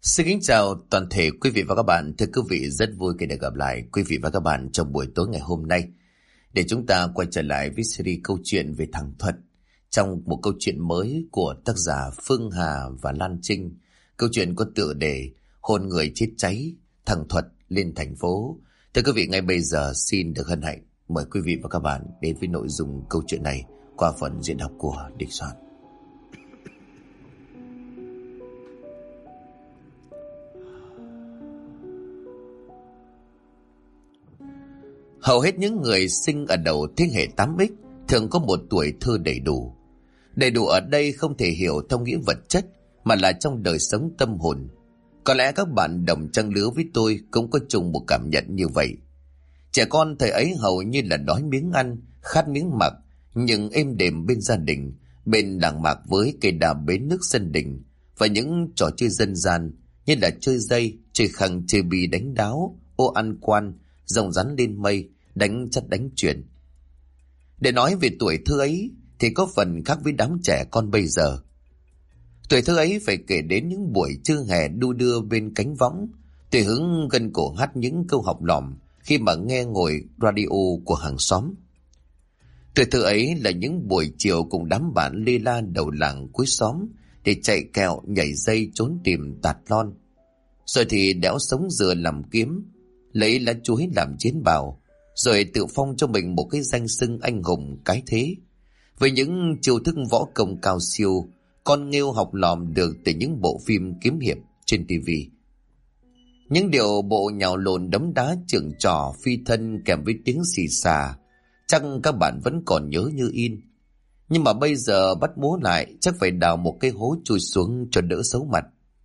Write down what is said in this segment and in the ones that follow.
Xin kính chào toàn thể quý vị và các bạn. Thưa quý vị, rất vui khi được gặp lại quý vị và các bạn trong buổi tối ngày hôm nay để chúng ta quay trở lại với series câu chuyện về thằng Thuật trong một câu chuyện mới của tác giả Phương Hà và Lan Trinh. Câu chuyện có tựa đề Hồn người chết cháy, thằng Thuật lên thành phố. Thưa quý vị, ngay bây giờ xin được hân hạnh mời quý vị và các bạn đến với nội dung câu chuyện này qua phần diễn đọc của Địch Soạn. Hầu hết những người sinh ở đầu thế hệ 8X thường có một tuổi thơ đầy đủ. Đầy đủ ở đây không thể hiểu theo nghĩa vật chất, mà là trong đời sống tâm hồn. Có lẽ các bạn đồng trang lứa với tôi cũng có chung một cảm nhận như vậy. Trẻ con thời ấy hầu như là đói miếng ăn, khát miếng mặc, nhưng êm đềm bên gia đình, bên làng mạc với cây đà bến nước sân đình, và những trò chơi dân gian như là chơi dây, chơi khăn, chơi bi đánh đáo, ô ăn quan, rồng rắn lên mây, đánh chất đánh chuyền. Để nói về tuổi thơ ấy thì có phần khác với đám trẻ con bây giờ. Tuổi thơ ấy phải kể đến những buổi trưa hè đu đưa bên cánh võng, tùy hứng gân cổ hát những câu học lỏm khi mà nghe ngồi radio của hàng xóm. Tuổi thơ ấy là những buổi chiều cùng đám bạn lê la đầu làng cuối xóm để chạy kẹo, nhảy dây, trốn tìm tạt lon. Rồi thì đẽo sống dừa làm kiếm, lấy lá chuối làm chiến bào, rồi tự phong cho mình một cái danh xưng anh hùng cái thế. Với những chiêu thức võ công cao siêu, con nghêu học lòm được từ những bộ phim kiếm hiệp trên tivi. Những điệu bộ nhào lộn đấm đá chưởng trò phi thân kèm với tiếng xì xà, chắc các bạn vẫn còn nhớ như in. Nhưng mà bây giờ bắt múa lại chắc phải đào một cái hố chui xuống cho đỡ xấu mặt.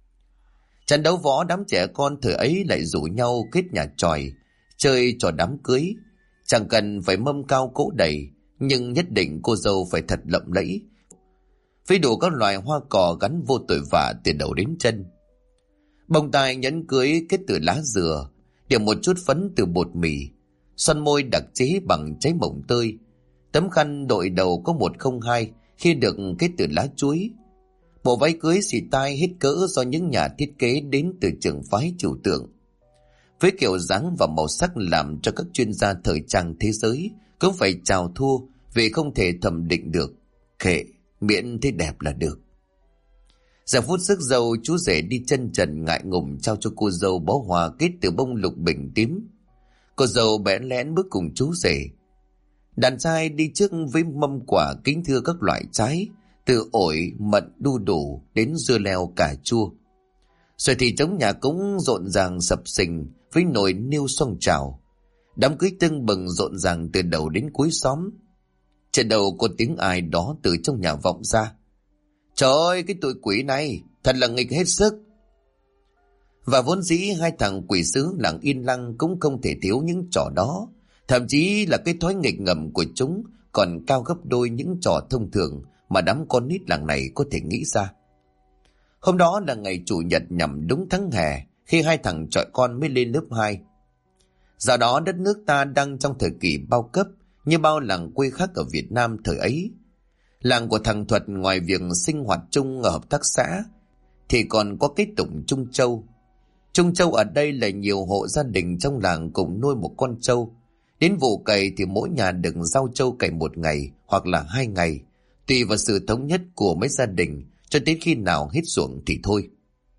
Trận đấu võ đám trẻ con thời ấy lại rủ nhau kết nhà chòi, chơi trò đám cưới. Chẳng cần phải mâm cao cỗ đầy, nhưng nhất định cô dâu phải thật lộng lẫy, với đủ các loại hoa cỏ gắn vô tội vạ từ đầu đến chân. Bông tai nhẫn cưới kết từ lá dừa, điểm một chút phấn từ bột mì, son môi đặc chế bằng trái mồng tơi, tấm khăn đội đầu có 102 khi được kết từ lá chuối. Bộ váy cưới xì tai hết cỡ do những nhà thiết kế đến từ trường phái trừu tượng, với kiểu dáng và màu sắc làm cho các chuyên gia thời trang thế giới cũng phải chào thua vì không thể thẩm định được. Kệ, miễn thấy đẹp là được. Giờ phút rước dâu, chú rể đi chân trần ngại ngùng trao cho cô dâu bó hoa kết từ bông lục bình tím. Cô dâu bẽn lẽn bước cùng chú rể. Đàn trai đi trước với mâm quả kính thưa các loại trái, từ ổi, mận, đu đủ đến dưa leo, cà chua. Rồi thì trống nhà cúng rộn ràng sập sình với nồi niêu xoong trào. Đám cưới tưng bừng rộn ràng từ đầu đến cuối xóm. Trên đầu có tiếng ai đó từ trong nhà vọng ra: "Trời ơi, cái tụi quỷ này thật là nghịch hết sức." Và vốn dĩ hai thằng quỷ sứ làng Yên Lăng cũng không thể thiếu những trò đó. Thậm chí là cái thói nghịch ngầm của chúng còn cao gấp đôi những trò thông thường mà đám con nít làng này có thể nghĩ ra. Hôm đó là ngày chủ nhật nhằm đúng tháng hè, khi hai thằng chọi con mới lên lớp 2. Giờ đó đất nước ta đang trong thời kỳ bao cấp như bao làng quê khác ở Việt Nam thời ấy. Làng của thằng Thuật ngoài việc sinh hoạt chung ở hợp tác xã thì còn có cái tụng Trung Châu. Trung Châu ở đây là nhiều hộ gia đình trong làng cùng nuôi một con trâu. Đến vụ cày thì mỗi nhà được giao trâu cày 1 ngày hoặc là 2 ngày, tùy vào sự thống nhất của mấy gia đình, cho đến khi nào hết ruộng thì thôi.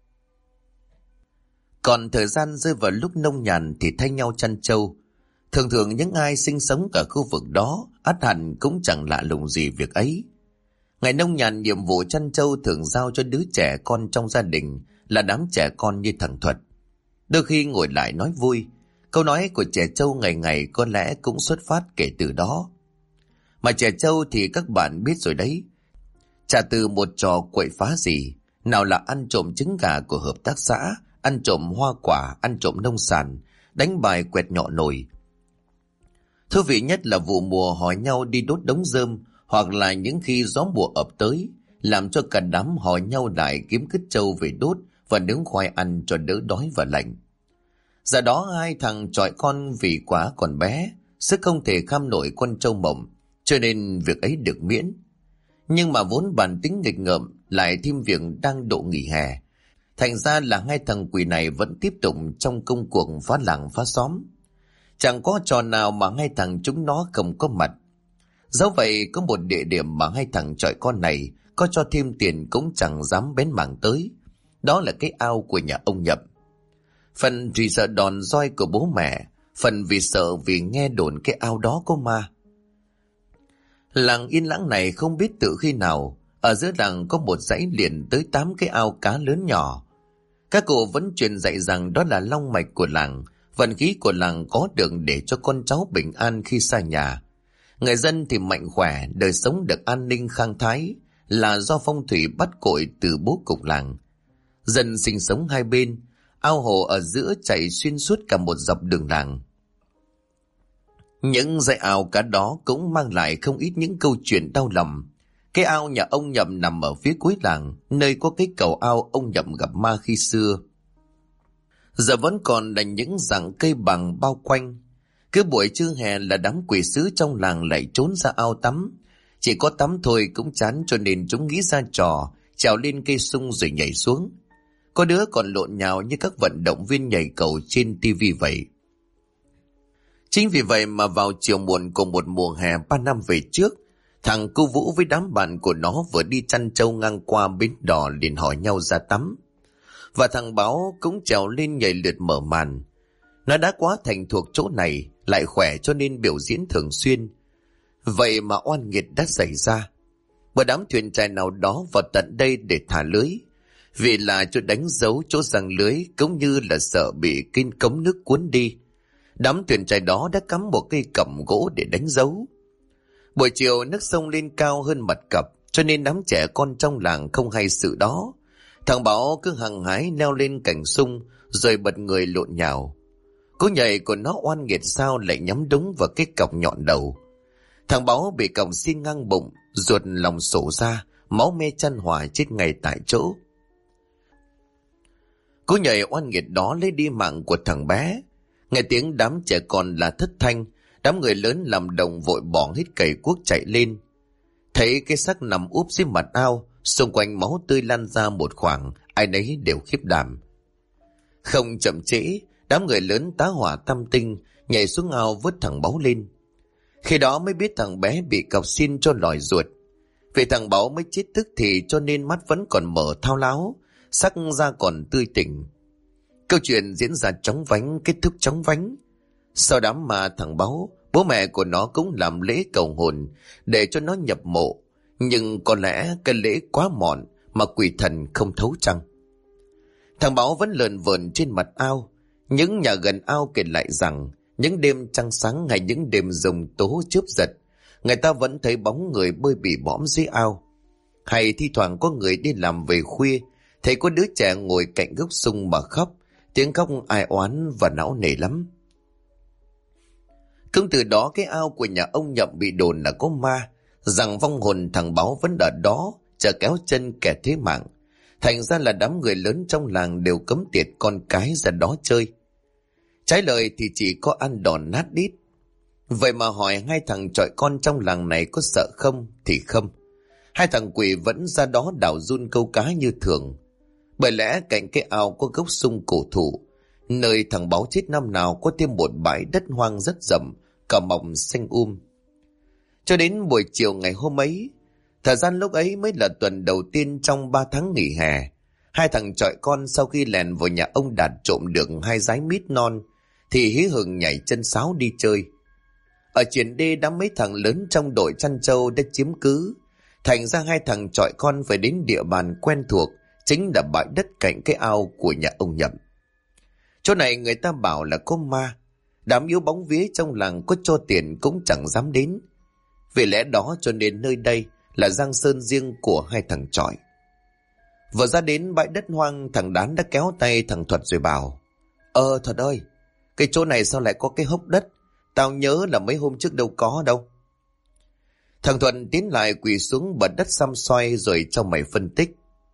Còn thời gian rơi vào lúc nông nhàn thì thay nhau chăn trâu. Thường thường những ai sinh sống ở khu vực đó ắt hẳn cũng chẳng lạ lùng gì việc ấy. Ngày nông nhàn, nhiệm vụ chăn trâu thường giao cho đứa trẻ con trong gia đình là đám trẻ con như thằng Thuật. Đôi khi ngồi lại nói vui, câu nói của trẻ trâu ngày ngày có lẽ cũng xuất phát kể từ đó. Mà trẻ trâu thì các bạn biết rồi đấy, chả từ một trò quậy phá gì, nào là ăn trộm trứng gà của hợp tác xã, ăn trộm hoa quả, ăn trộm nông sản, đánh bài quẹt nhọ nồi. Thú vị nhất là vụ mùa hỏi nhau đi đốt đống rơm, hoặc là những khi gió mùa ập tới, làm cho cả đám hỏi nhau lại kiếm cứt trâu về đốt và nướng khoai ăn cho đỡ đói và lạnh. Giờ đó hai thằng chọi con vì quá còn bé, sức không thể kham nổi con trâu mộng, cho nên việc ấy được miễn. Nhưng mà vốn bản tính nghịch ngợm lại thêm việc đang độ nghỉ hè, Thành ra là hai thằng quỷ này vẫn tiếp tục trong công cuộc phá làng phá xóm. Chẳng có trò nào mà hai thằng chúng nó không có mặt. Dẫu vậy có một địa điểm mà hai thằng chọi con này có cho thêm tiền cũng chẳng dám bén mảng tới. Đó là cái ao của nhà ông Nhậm. Phần vì sợ đòn roi của bố mẹ, phần vì sợ vì nghe đồn cái ao đó có ma. Làng yên lãng này không biết từ khi nào, ở giữa làng có một dãy liền tới 8 cái ao cá lớn nhỏ. Các cụ vẫn truyền dạy rằng đó là long mạch của làng, vận khí của làng có được để cho con cháu bình an khi xa nhà. Người dân thì mạnh khỏe, đời sống được an ninh khang thái, là do phong thủy bắt cội từ bố cục làng. Dân sinh sống hai bên, ao hồ ở giữa chảy xuyên suốt cả một dọc đường làng. Những dãy ao cá đó cũng mang lại không ít những câu chuyện đau lòng. Cái ao nhà ông Nhậm nằm ở phía cuối làng, nơi có cái cầu ao ông Nhậm gặp ma khi xưa. Giờ vẫn còn là những rặng cây bằng bao quanh. Cứ buổi trưa hè là đám quỷ sứ trong làng lại trốn ra ao tắm. Chỉ có tắm thôi cũng chán, cho nên chúng nghĩ ra trò trèo lên cây sung rồi nhảy xuống. Có đứa còn lộn nhào như các vận động viên nhảy cầu trên tivi vậy. Chính vì vậy mà vào chiều muộn của một mùa hè 3 năm về trước, thằng Cu Vũ với đám bạn của nó vừa đi chăn trâu ngang qua bến đò liền hỏi nhau ra tắm. Và thằng Báo cũng trèo lên nhảy lượt mở màn. Nó đã quá thành thuộc chỗ này, lại khỏe cho nên biểu diễn thường xuyên. Vậy mà oan nghiệt đã xảy ra. Bởi đám thuyền trai nào đó vào tận đây để thả lưới. Vì là chỗ đánh dấu chỗ giăng lưới, cũng như là sợ bị kinh cống nước cuốn đi. Đám thuyền trai đó đã cắm một cây cẩm gỗ để đánh dấu. Buổi chiều nước sông lên cao hơn mặt cặp, cho nên đám trẻ con trong làng không hay sự đó. Thằng Bảo cứ hăng hái leo lên cành sung rồi bật người lộn nhào. Cú nhảy của nó oan nghiệt sao lại nhắm đúng vào cái cọc nhọn đầu. Thằng Bảo bị còng xiên ngang bụng, ruột lòng sổ ra, máu me chân hỏa chết ngay tại chỗ. Cú nhảy oan nghiệt đó lấy đi mạng của thằng bé. Nghe tiếng đám trẻ con là thất thanh, đám người lớn làm đồng vội bỏ hết cày cuốc chạy lên. Thấy cái xác nằm úp dưới mặt ao, xung quanh máu tươi lan ra một khoảng, ai nấy đều khiếp đảm. Không chậm trễ, đám người lớn tá hỏa tam tinh nhảy xuống ao vớt thằng Báu lên. Khi đó mới biết thằng bé bị cọc xiên cho lòi ruột. Vì thằng Báu mới chết tức thì cho nên mắt vẫn còn mở thao láo, sắc da còn tươi tỉnh. Câu chuyện diễn ra chóng vánh, kết thúc chóng vánh. Sau đám mà thằng Báu, bố mẹ của nó cũng làm lễ cầu hồn để cho nó nhập mộ. Nhưng có lẽ cái lễ quá mọn mà quỷ thần không thấu chăng. Thằng Báu vẫn lờn vờn trên mặt ao. Những nhà gần ao kể lại rằng những đêm trăng sáng hay những đêm rồng tố chớp giật, người ta vẫn thấy bóng người bơi bị bõm dưới ao. Hay thi thoảng có người đi làm về khuya, thấy có đứa trẻ ngồi cạnh gốc sung mà khóc, tiếng khóc ai oán và não nề lắm. Cũng từ đó cái ao của nhà ông Nhậm bị đồn là có ma, rằng vong hồn thằng Báu vẫn ở đó chờ kéo chân kẻ thế mạng. Thành ra là đám người lớn trong làng đều cấm tiệt con cái ra đó chơi. Trái lời thì chỉ có ăn đòn nát đít. Vậy mà hỏi hai thằng chọi con trong làng này có sợ không thì không. Hai thằng quỷ vẫn ra đó đào giun câu cá như thường. Bởi lẽ cạnh cái ao có gốc sung cổ thụ, nơi thằng Báu chết năm nào có thêm một bãi đất hoang rất rậm, cỏ mọc xanh Cho đến buổi chiều ngày hôm ấy, thời gian lúc ấy mới là tuần đầu tiên trong 3 tháng nghỉ hè. Hai thằng chọi con sau khi lèn vào nhà ông Đạt trộm được 2 dái mít non, thì hí hửng nhảy chân sáo đi chơi. Ở chuyển đê đám mấy thằng lớn trong đội chăn trâu đã chiếm cứ. Thành ra hai thằng chọi con phải đến địa bàn quen thuộc, chính là bãi đất cạnh cái ao của nhà ông Nhậm. Chỗ này người ta bảo là có ma. Đám yếu bóng vía trong làng có cho tiền cũng chẳng dám đến. Vì lẽ đó cho nên nơi đây là giang sơn riêng của hai thằng chọi. Vừa ra đến bãi đất hoang, thằng Đán đã kéo tay thằng Thuật rồi bảo: Thuật ơi, cái chỗ này sao lại có cái hốc đất? Tao nhớ là mấy hôm trước đâu có đâu. Thằng Thuận tiến lại quỳ xuống bật đất xăm xoay rồi cho mày phân tích.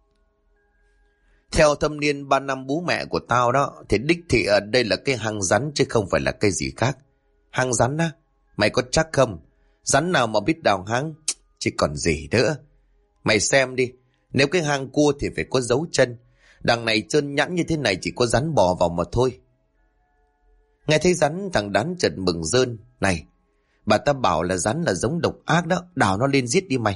Theo thâm niên 3 năm bú mẹ của tao đó, thì đích thị ở đây là cái hang rắn chứ không phải là cái gì khác. Hang rắn á? Mày có chắc không? Rắn nào mà biết đào hang? Chứ còn gì nữa. Mày xem đi, nếu cái hang cua thì phải có dấu chân. Đằng này trơn nhẵn như thế này chỉ có rắn bò vào mà thôi. Nghe thấy rắn, thằng Đán chợt mừng rơn. Này, bà ta bảo là rắn là giống độc ác đó, đào nó lên giết đi mày.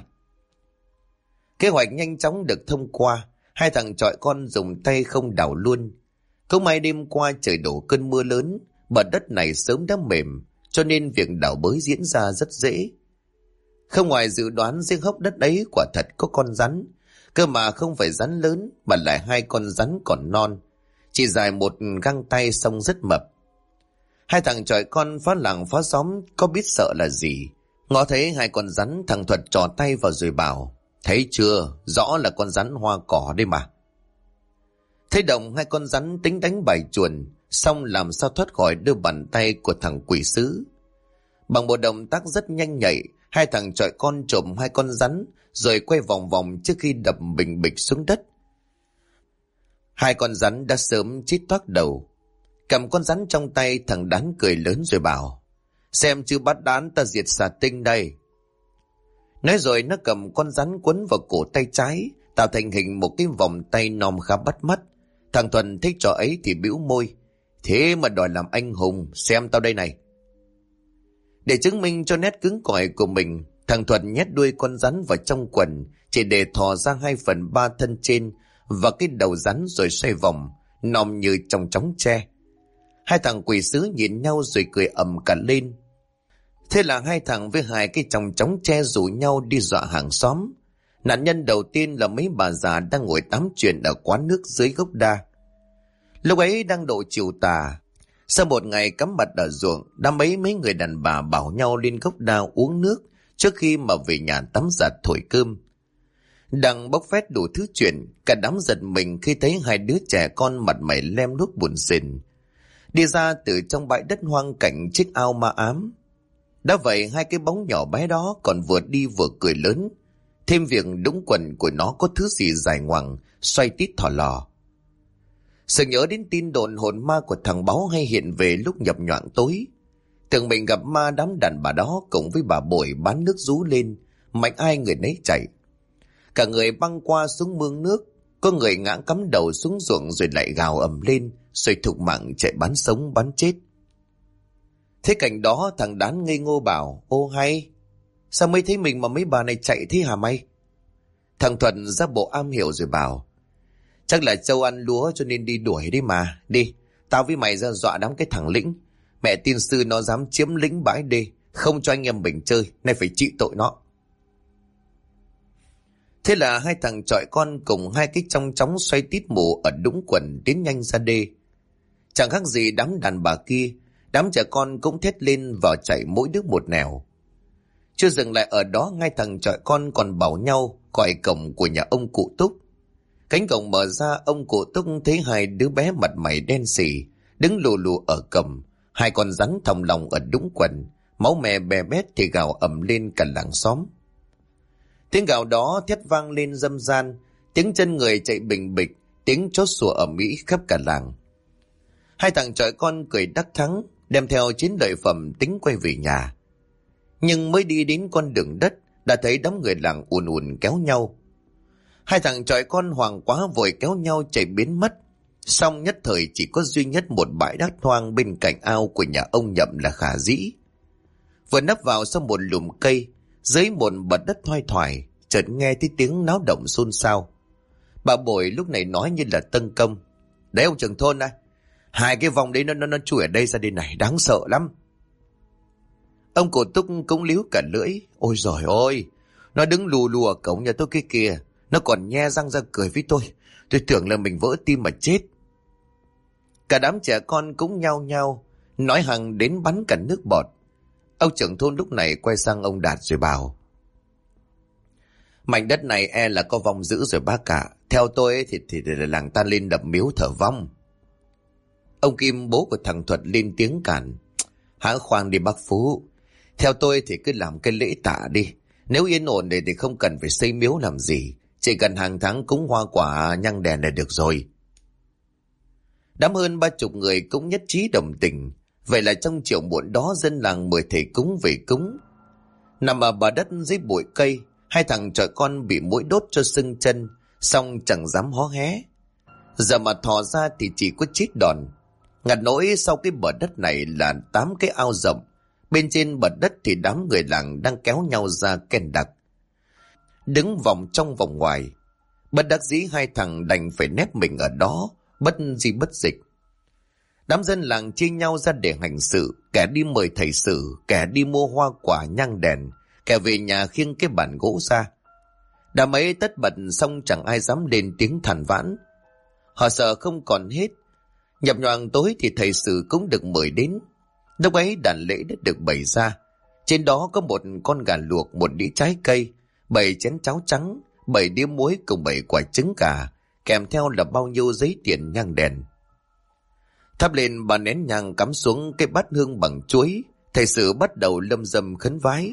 Kế hoạch nhanh chóng được thông qua. Hai thằng chọi con dùng tay không đào luôn. Không may đêm qua trời đổ cơn mưa lớn, bờ đất này sớm đã mềm, cho nên việc đào bới diễn ra rất dễ. Không ngoài dự đoán, riêng hốc đất ấy quả thật có con rắn. Cơ mà không phải rắn lớn, mà lại hai con rắn còn non, chỉ dài một găng tay, song rất mập. Hai thằng chọi con phá làng phá xóm có biết sợ là gì. Ngó thấy hai con rắn, thằng Thuật trò tay vào rồi bảo: Thấy chưa, rõ là con rắn hoa cỏ đây mà. Thấy động hai con rắn tính đánh bài chuồn, xong làm sao thoát khỏi đôi bàn tay của thằng quỷ sứ. Bằng một động tác rất nhanh nhạy, hai thằng chọi con trộm hai con rắn, rồi quay vòng vòng trước khi đập bình bịch xuống đất. Hai con rắn đã sớm chít toác đầu. Cầm con rắn trong tay, thằng Đán cười lớn rồi bảo: Xem chứ bắt Đán ta diệt xà tinh đây. Nói rồi nó cầm con rắn quấn vào cổ tay trái, tạo thành hình một cái vòng tay nòm khá bắt mắt. Thằng Thuần thích trò ấy thì bĩu môi: Thế mà đòi làm anh hùng, xem tao đây này. Để chứng minh cho nét cứng cỏi của mình, thằng Thuần nhét đuôi con rắn vào trong quần, chỉ để thò ra 2/3 thân trên và cái đầu rắn, rồi xoay vòng, nòm như trong chóng tre. Hai thằng quỷ sứ nhìn nhau rồi cười ầm cả lên. Thế là hai thằng với hai cái chòng chóng tre rủ nhau đi dọa hàng xóm. Nạn nhân đầu tiên là mấy bà già đang ngồi tám chuyện ở quán nước dưới gốc đa. Lúc ấy đang độ chiều tà. Sau một ngày cắm mặt ở ruộng, đã mấy người đàn bà bảo nhau lên gốc đa uống nước trước khi mà về nhà tắm giặt thổi cơm. Đang bốc phét đủ thứ chuyện, cả đám giật mình khi thấy hai đứa trẻ con mặt mày lem luốc buồn rền đi ra từ trong bãi đất hoang cạnh chiếc ao ma ám. Đã vậy hai cái bóng nhỏ bé đó còn vừa đi vừa cười lớn, thêm việc đũng quần của nó có thứ gì dài ngoằng xoay tít thò lò. Sự nhớ đến tin đồn hồn ma của thằng Báu hay hiện về lúc nhập nhoạng tối. Tưởng mình gặp ma, đám đàn bà đó cùng với bà Bội bán nước rú lên, mạnh ai người nấy chạy. Cả người băng qua xuống mương nước, có người ngã cắm đầu xuống ruộng rồi lại gào ầm lên, rồi thục mạng chạy bán sống bán chết. Thế cảnh đó, thằng Đán ngây ngô bảo: Ô hay, sao mới thấy mình mà mấy bà này chạy thế hả mày? Thằng Thuận ra bộ am hiểu rồi bảo: Chắc là Châu ăn lúa cho nên đi đuổi đi mà. Đi, tao với mày ra dọa đám cái thằng Lĩnh. Mẹ tiên sư nó dám chiếm lĩnh bãi đê, không cho anh em mình chơi, nay phải trị tội nó. Thế là hai thằng chọi con cùng hai cái trong chóng xoay tít mù ở đũng quần tiến nhanh ra đê. Chẳng khác gì đám đàn bà kia, đám trẻ con cũng thét lên vào chạy mỗi đứa một nẻo. Chưa dừng lại ở đó, hai thằng chọi con còn bảo nhau gọi cổng của nhà ông cụ Túc. Cánh cổng mở ra, ông cụ Túc thấy hai đứa bé mặt mày đen sì đứng lù lù ở cổng, hai con rắn thòng lòng ở đũng quần, máu me bè bét thì gào ầm lên cả làng xóm. Tiếng gào đó thét vang lên râm ran, tiếng chân người chạy bình bịch, tiếng chó sủa ầm ĩ khắp cả làng. Hai thằng chọi con cười đắc thắng, đem theo chiến lợi phẩm tính quay về nhà. Nhưng mới đi đến con đường đất, đã thấy đám người làng ùn ùn kéo nhau. Hai thằng chọi con hoảng quá vội kéo nhau chạy biến mất. Xong nhất thời chỉ có duy nhất một bãi đất hoang bên cạnh ao của nhà ông Nhậm là khả dĩ. Vừa nấp vào sau một lùm cây, dưới một bật đất thoai thoải, chợt nghe thấy tiếng náo động xôn xao. Bà Bội lúc này nói như là tân công: Đấy ông trưởng thôn à, hai cái vòng đấy nó chui ở đây ra đây này, đáng sợ lắm. Ông cụ Túc cũng líu cả lưỡi: Ôi giời ơi, nó đứng lù lù ở cổng nhà tôi kia kìa, nó còn nhe răng ra cười với tôi tưởng là mình vỡ tim mà chết. Cả đám trẻ con cũng nhao nhao nói hằng đến bắn cả nước bọt. Ông trưởng thôn lúc này quay sang ông Đạt rồi bảo: Mảnh đất này e là có vong dữ rồi bác cả. Theo tôi ấy, thì làng ta lên đập miếu thờ vong. Ông Kim, bố của thằng Thuật, lên tiếng cản: Hãng khoan đi bác Phú, theo tôi thì cứ làm cái lễ tạ đi. Nếu yên ổn thì không cần phải xây miếu làm gì, chỉ cần hàng tháng cúng hoa quả nhang đèn là được rồi. Đám hơn 30 người cũng nhất trí đồng tình. Vậy là trong chiều muộn đó, dân làng mời thầy cúng về cúng. Nằm ở bờ đất dưới bụi cây, hai thằng chọi con bị muỗi đốt cho sưng chân, xong chẳng dám hó hé. Giờ mà thò ra thì chỉ có chết đòn. Ngặt nỗi sau cái bờ đất này là 8 cái ao rộng. Bên trên bờ đất thì đám người làng đang kéo nhau ra ken đặc, đứng vòng trong vòng ngoài. Bất đắc dĩ hai thằng đành phải nép mình ở đó, bất di bất dịch. Đám dân làng chia nhau ra để hành sự, kẻ đi mời thầy sử, kẻ đi mua hoa quả nhang đèn, kẻ về nhà khiêng cái bàn gỗ ra. Đám ấy tất bật xong chẳng ai dám lên tiếng than vãn. Họ sợ không còn hết. Nhập nhoàng tối thì thầy sử cũng được mời đến. Lúc ấy đàn lễ đã được bày ra. Trên đó có một con gà luộc, một đĩa trái cây, 7 chén cháo trắng, 7 đĩa muối cùng 7 quả trứng gà, kèm theo là bao nhiêu giấy tiền nhang đèn. Thắp lên 3 nén nhang cắm xuống cái bát hương bằng chuối. Thầy sử bắt đầu lâm dâm khấn vái.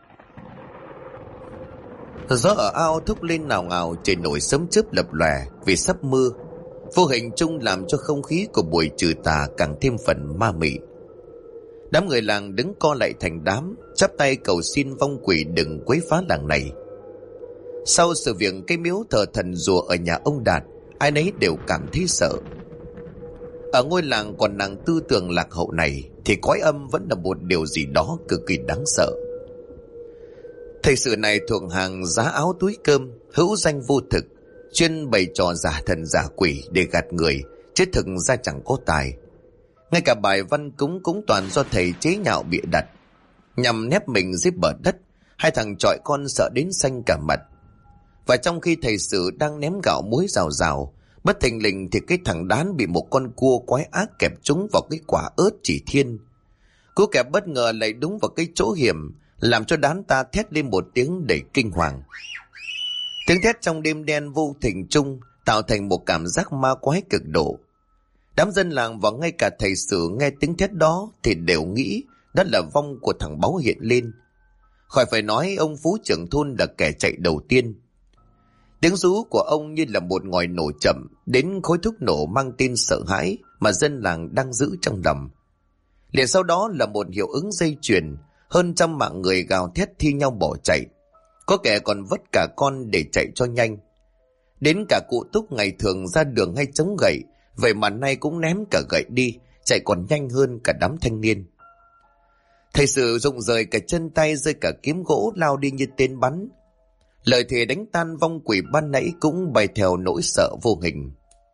Gió ở ao thúc lên nào ngào, trời nổi sấm chớp lập lòe vì sắp mưa. Vô hình chung làm cho không khí của buổi trừ tà càng thêm phần ma mị. Đám người làng đứng co lại thành đám, chắp tay cầu xin vong quỷ đừng quấy phá làng này. Sau sự việc cái miếu thờ thần rùa ở nhà ông Đạt, ai nấy đều cảm thấy sợ. Ở ngôi làng còn nàng tư tưởng lạc hậu này thì cõi âm vẫn là một điều gì đó cực kỳ đáng sợ. Thầy sử này thuộc hàng giá áo túi cơm, hữu danh vô thực, chuyên bày trò giả thần giả quỷ để gạt người, chứ thực ra chẳng có tài. Ngay cả bài văn cúng cũng toàn do thầy chế nhạo bịa đặt, nhằm nép mình dưới bờ đất. Hai thằng chọi con sợ đến xanh cả mặt. Và trong khi thầy sử đang ném gạo muối rào rào, bất thình lình thì cái thằng Đán bị một con cua quái ác kẹp trúng vào cái quả ớt chỉ thiên. Cú kẹp bất ngờ lại đúng vào cái chỗ hiểm, làm cho Đán ta thét lên một tiếng đầy kinh hoàng. Tiếng thét trong đêm đen vô tình chung tạo thành một cảm giác ma quái cực độ. Đám dân làng và ngay cả thầy sử nghe tiếng thét đó thì đều nghĩ đó là vong của thằng Báu hiện lên. Khỏi phải nói ông Phú trưởng thôn là kẻ chạy đầu tiên. Tiếng rú của ông như là một ngòi nổ chậm đến khối thuốc nổ mang tên sợ hãi mà dân làng đang giữ trong lòng. Liền sau đó là một hiệu ứng dây chuyền, hơn trăm mạng người gào thét thi nhau bỏ chạy. Có kẻ còn vất cả con để chạy cho nhanh. Đến cả cụ Túc ngày thường ra đường hay chống gậy, vậy mà nay cũng ném cả gậy đi, chạy còn nhanh hơn cả đám thanh niên. Thầy sử dụng rời cả chân tay, rơi cả kiếm gỗ lao đi như tên bắn. Lời thề đánh tan vong quỷ ban nãy cũng bay theo nỗi sợ vô hình.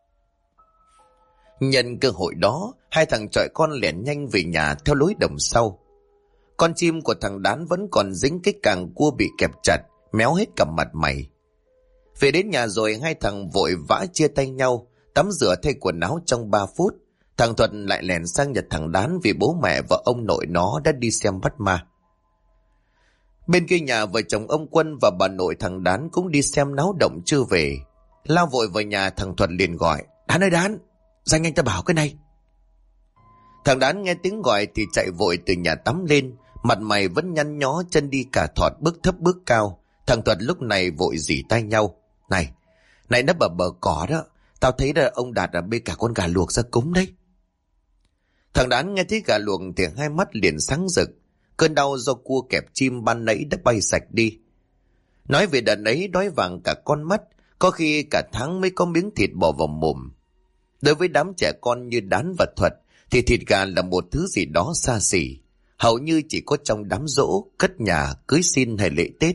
Nhân cơ hội đó, hai thằng chọi con lẻn nhanh về nhà theo lối đồng sau. Con chim của thằng Đán vẫn còn dính cái càng cua bị kẹp chặt, méo hết cả mặt mày. Về đến nhà rồi hai thằng vội vã chia tay nhau, tắm rửa thay quần áo trong 3 phút. Thằng Thuận lại lẻn sang nhà thằng Đán vì bố mẹ và ông nội nó đã đi xem bắt ma. Bên kia nhà vợ chồng ông Quân và bà nội thằng Đán cũng đi xem náo động chưa về. Lao vội vào nhà, thằng Thuận liền gọi: Đán ơi Đán, danh anh ta bảo cái này. Thằng Đán nghe tiếng gọi thì chạy vội từ nhà tắm lên, mặt mày vẫn nhăn nhó, chân đi cả thọt, bước thấp bước cao. Thằng Thuận lúc này vội rỉ tay nhau: Này nấp ở bờ cỏ đó, tao thấy là ông Đạt đã bê cả con gà luộc ra cúng đấy. Thằng Đán nghe thấy gà luộc thì hai mắt liền sáng rực. Cơn đau do cua kẹp chim ban nãy đã bay sạch đi. Nói về đợt ấy đói vàng cả con mắt, có khi cả tháng mới có miếng thịt bỏ vào mồm. Đối với đám trẻ con như Đán và Thuật thì thịt gà là một thứ gì đó xa xỉ, hầu như chỉ có trong đám giỗ, cất nhà, cưới xin hay lễ Tết.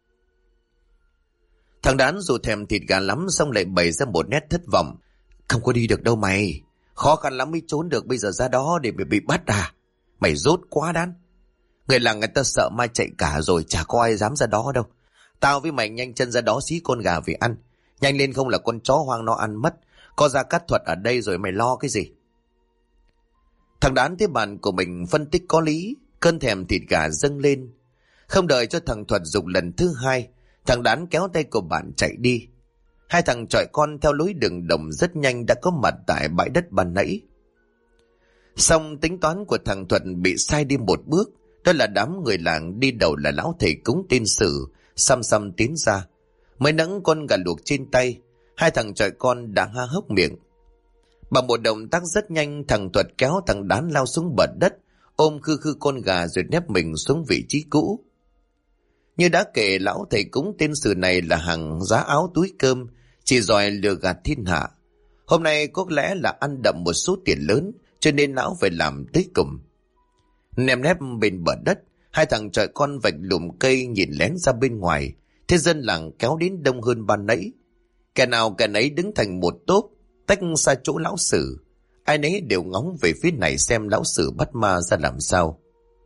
Thằng Đán dù thèm thịt gà lắm xong lại bày ra một nét thất vọng: Không có đi được đâu mày, khó khăn lắm mới trốn được, bây giờ ra đó để bị bắt à? Mày dốt quá Đán. Người làng người ta sợ ma chạy cả rồi, chả có ai dám ra đó đâu. Tao với mày nhanh chân ra đó xí con gà về ăn. Nhanh lên không là con chó hoang nó ăn mất. Có Gia Cát Thuật ở đây rồi mày lo cái gì? Thằng Đán thấy bạn của mình phân tích có lý, cơn thèm thịt gà dâng lên. Không đợi cho thằng Thuật dục lần thứ hai, thằng Đán kéo tay của bạn chạy đi. Hai thằng chọi con theo lối đường đồng rất nhanh đã có mặt tại bãi đất ban nãy. Xong tính toán của thằng Thuật bị sai đi một bước. Đó là đám người làng đi đầu là lão thầy cúng tên Sử xăm xăm tiến ra, mới nẫng con gà luộc trên tay. Hai thằng chọi con đã há hốc miệng. Bằng một động tác rất nhanh, thằng Thuật kéo thằng Đán lao xuống bờ đất, ôm khư khư con gà rồi nép mình xuống vị trí cũ. Như đã kể, lão thầy cúng tên Sử này là hàng giá áo túi cơm, chỉ giỏi lừa gạt thiên hạ. Hôm nay có lẽ là ăn đậm một số tiền lớn, cho nên lão phải làm tới cùng. Nèm nép bên bờ đất, hai thằng chọi con vạch lùm cây nhìn lén ra bên ngoài. Thế dân làng kéo đến đông hơn ban nãy. Kẻ nào kẻ nấy đứng thành một tốp, tách xa chỗ lão sử. Ai nấy đều ngóng về phía này xem lão sử bắt ma ra làm sao.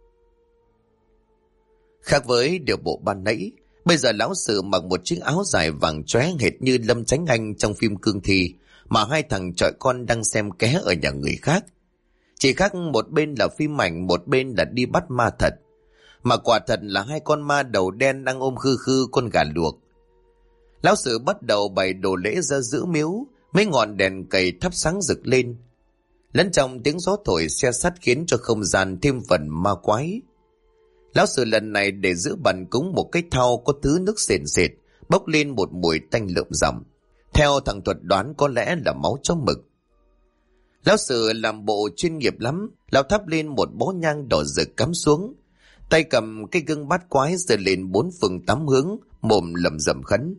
Khác với điều bộ ban nãy, bây giờ lão sử mặc một chiếc áo dài vàng chóe hệt như Lâm Chánh Anh trong phim Cương Thi, mà hai thằng chọi con đang xem ké ở nhà người khác. Chỉ khác một bên là phim ảnh, một bên là đi bắt ma thật. Mà quả thật là hai con ma đầu đen đang ôm khư khư con gà luộc. Lão sử bắt đầu bày đồ lễ ra giữa miếu, mấy ngọn đèn cầy thắp sáng rực lên. Lẫn trong tiếng gió thổi xe sắt khiến cho không gian thêm phần ma quái. Lão sử lần này để giữ bàn cúng một cái thau có thứ nước sền sệt, bốc lên một mùi tanh lợm giọng. Theo thằng Thuật đoán có lẽ là máu chó mực. Lão sử làm bộ chuyên nghiệp lắm, lão thắp lên một bó nhang đỏ rực cắm xuống, tay cầm cái gương bát quái giơ lên bốn phương tám hướng, mồm lẩm rẩm khấn.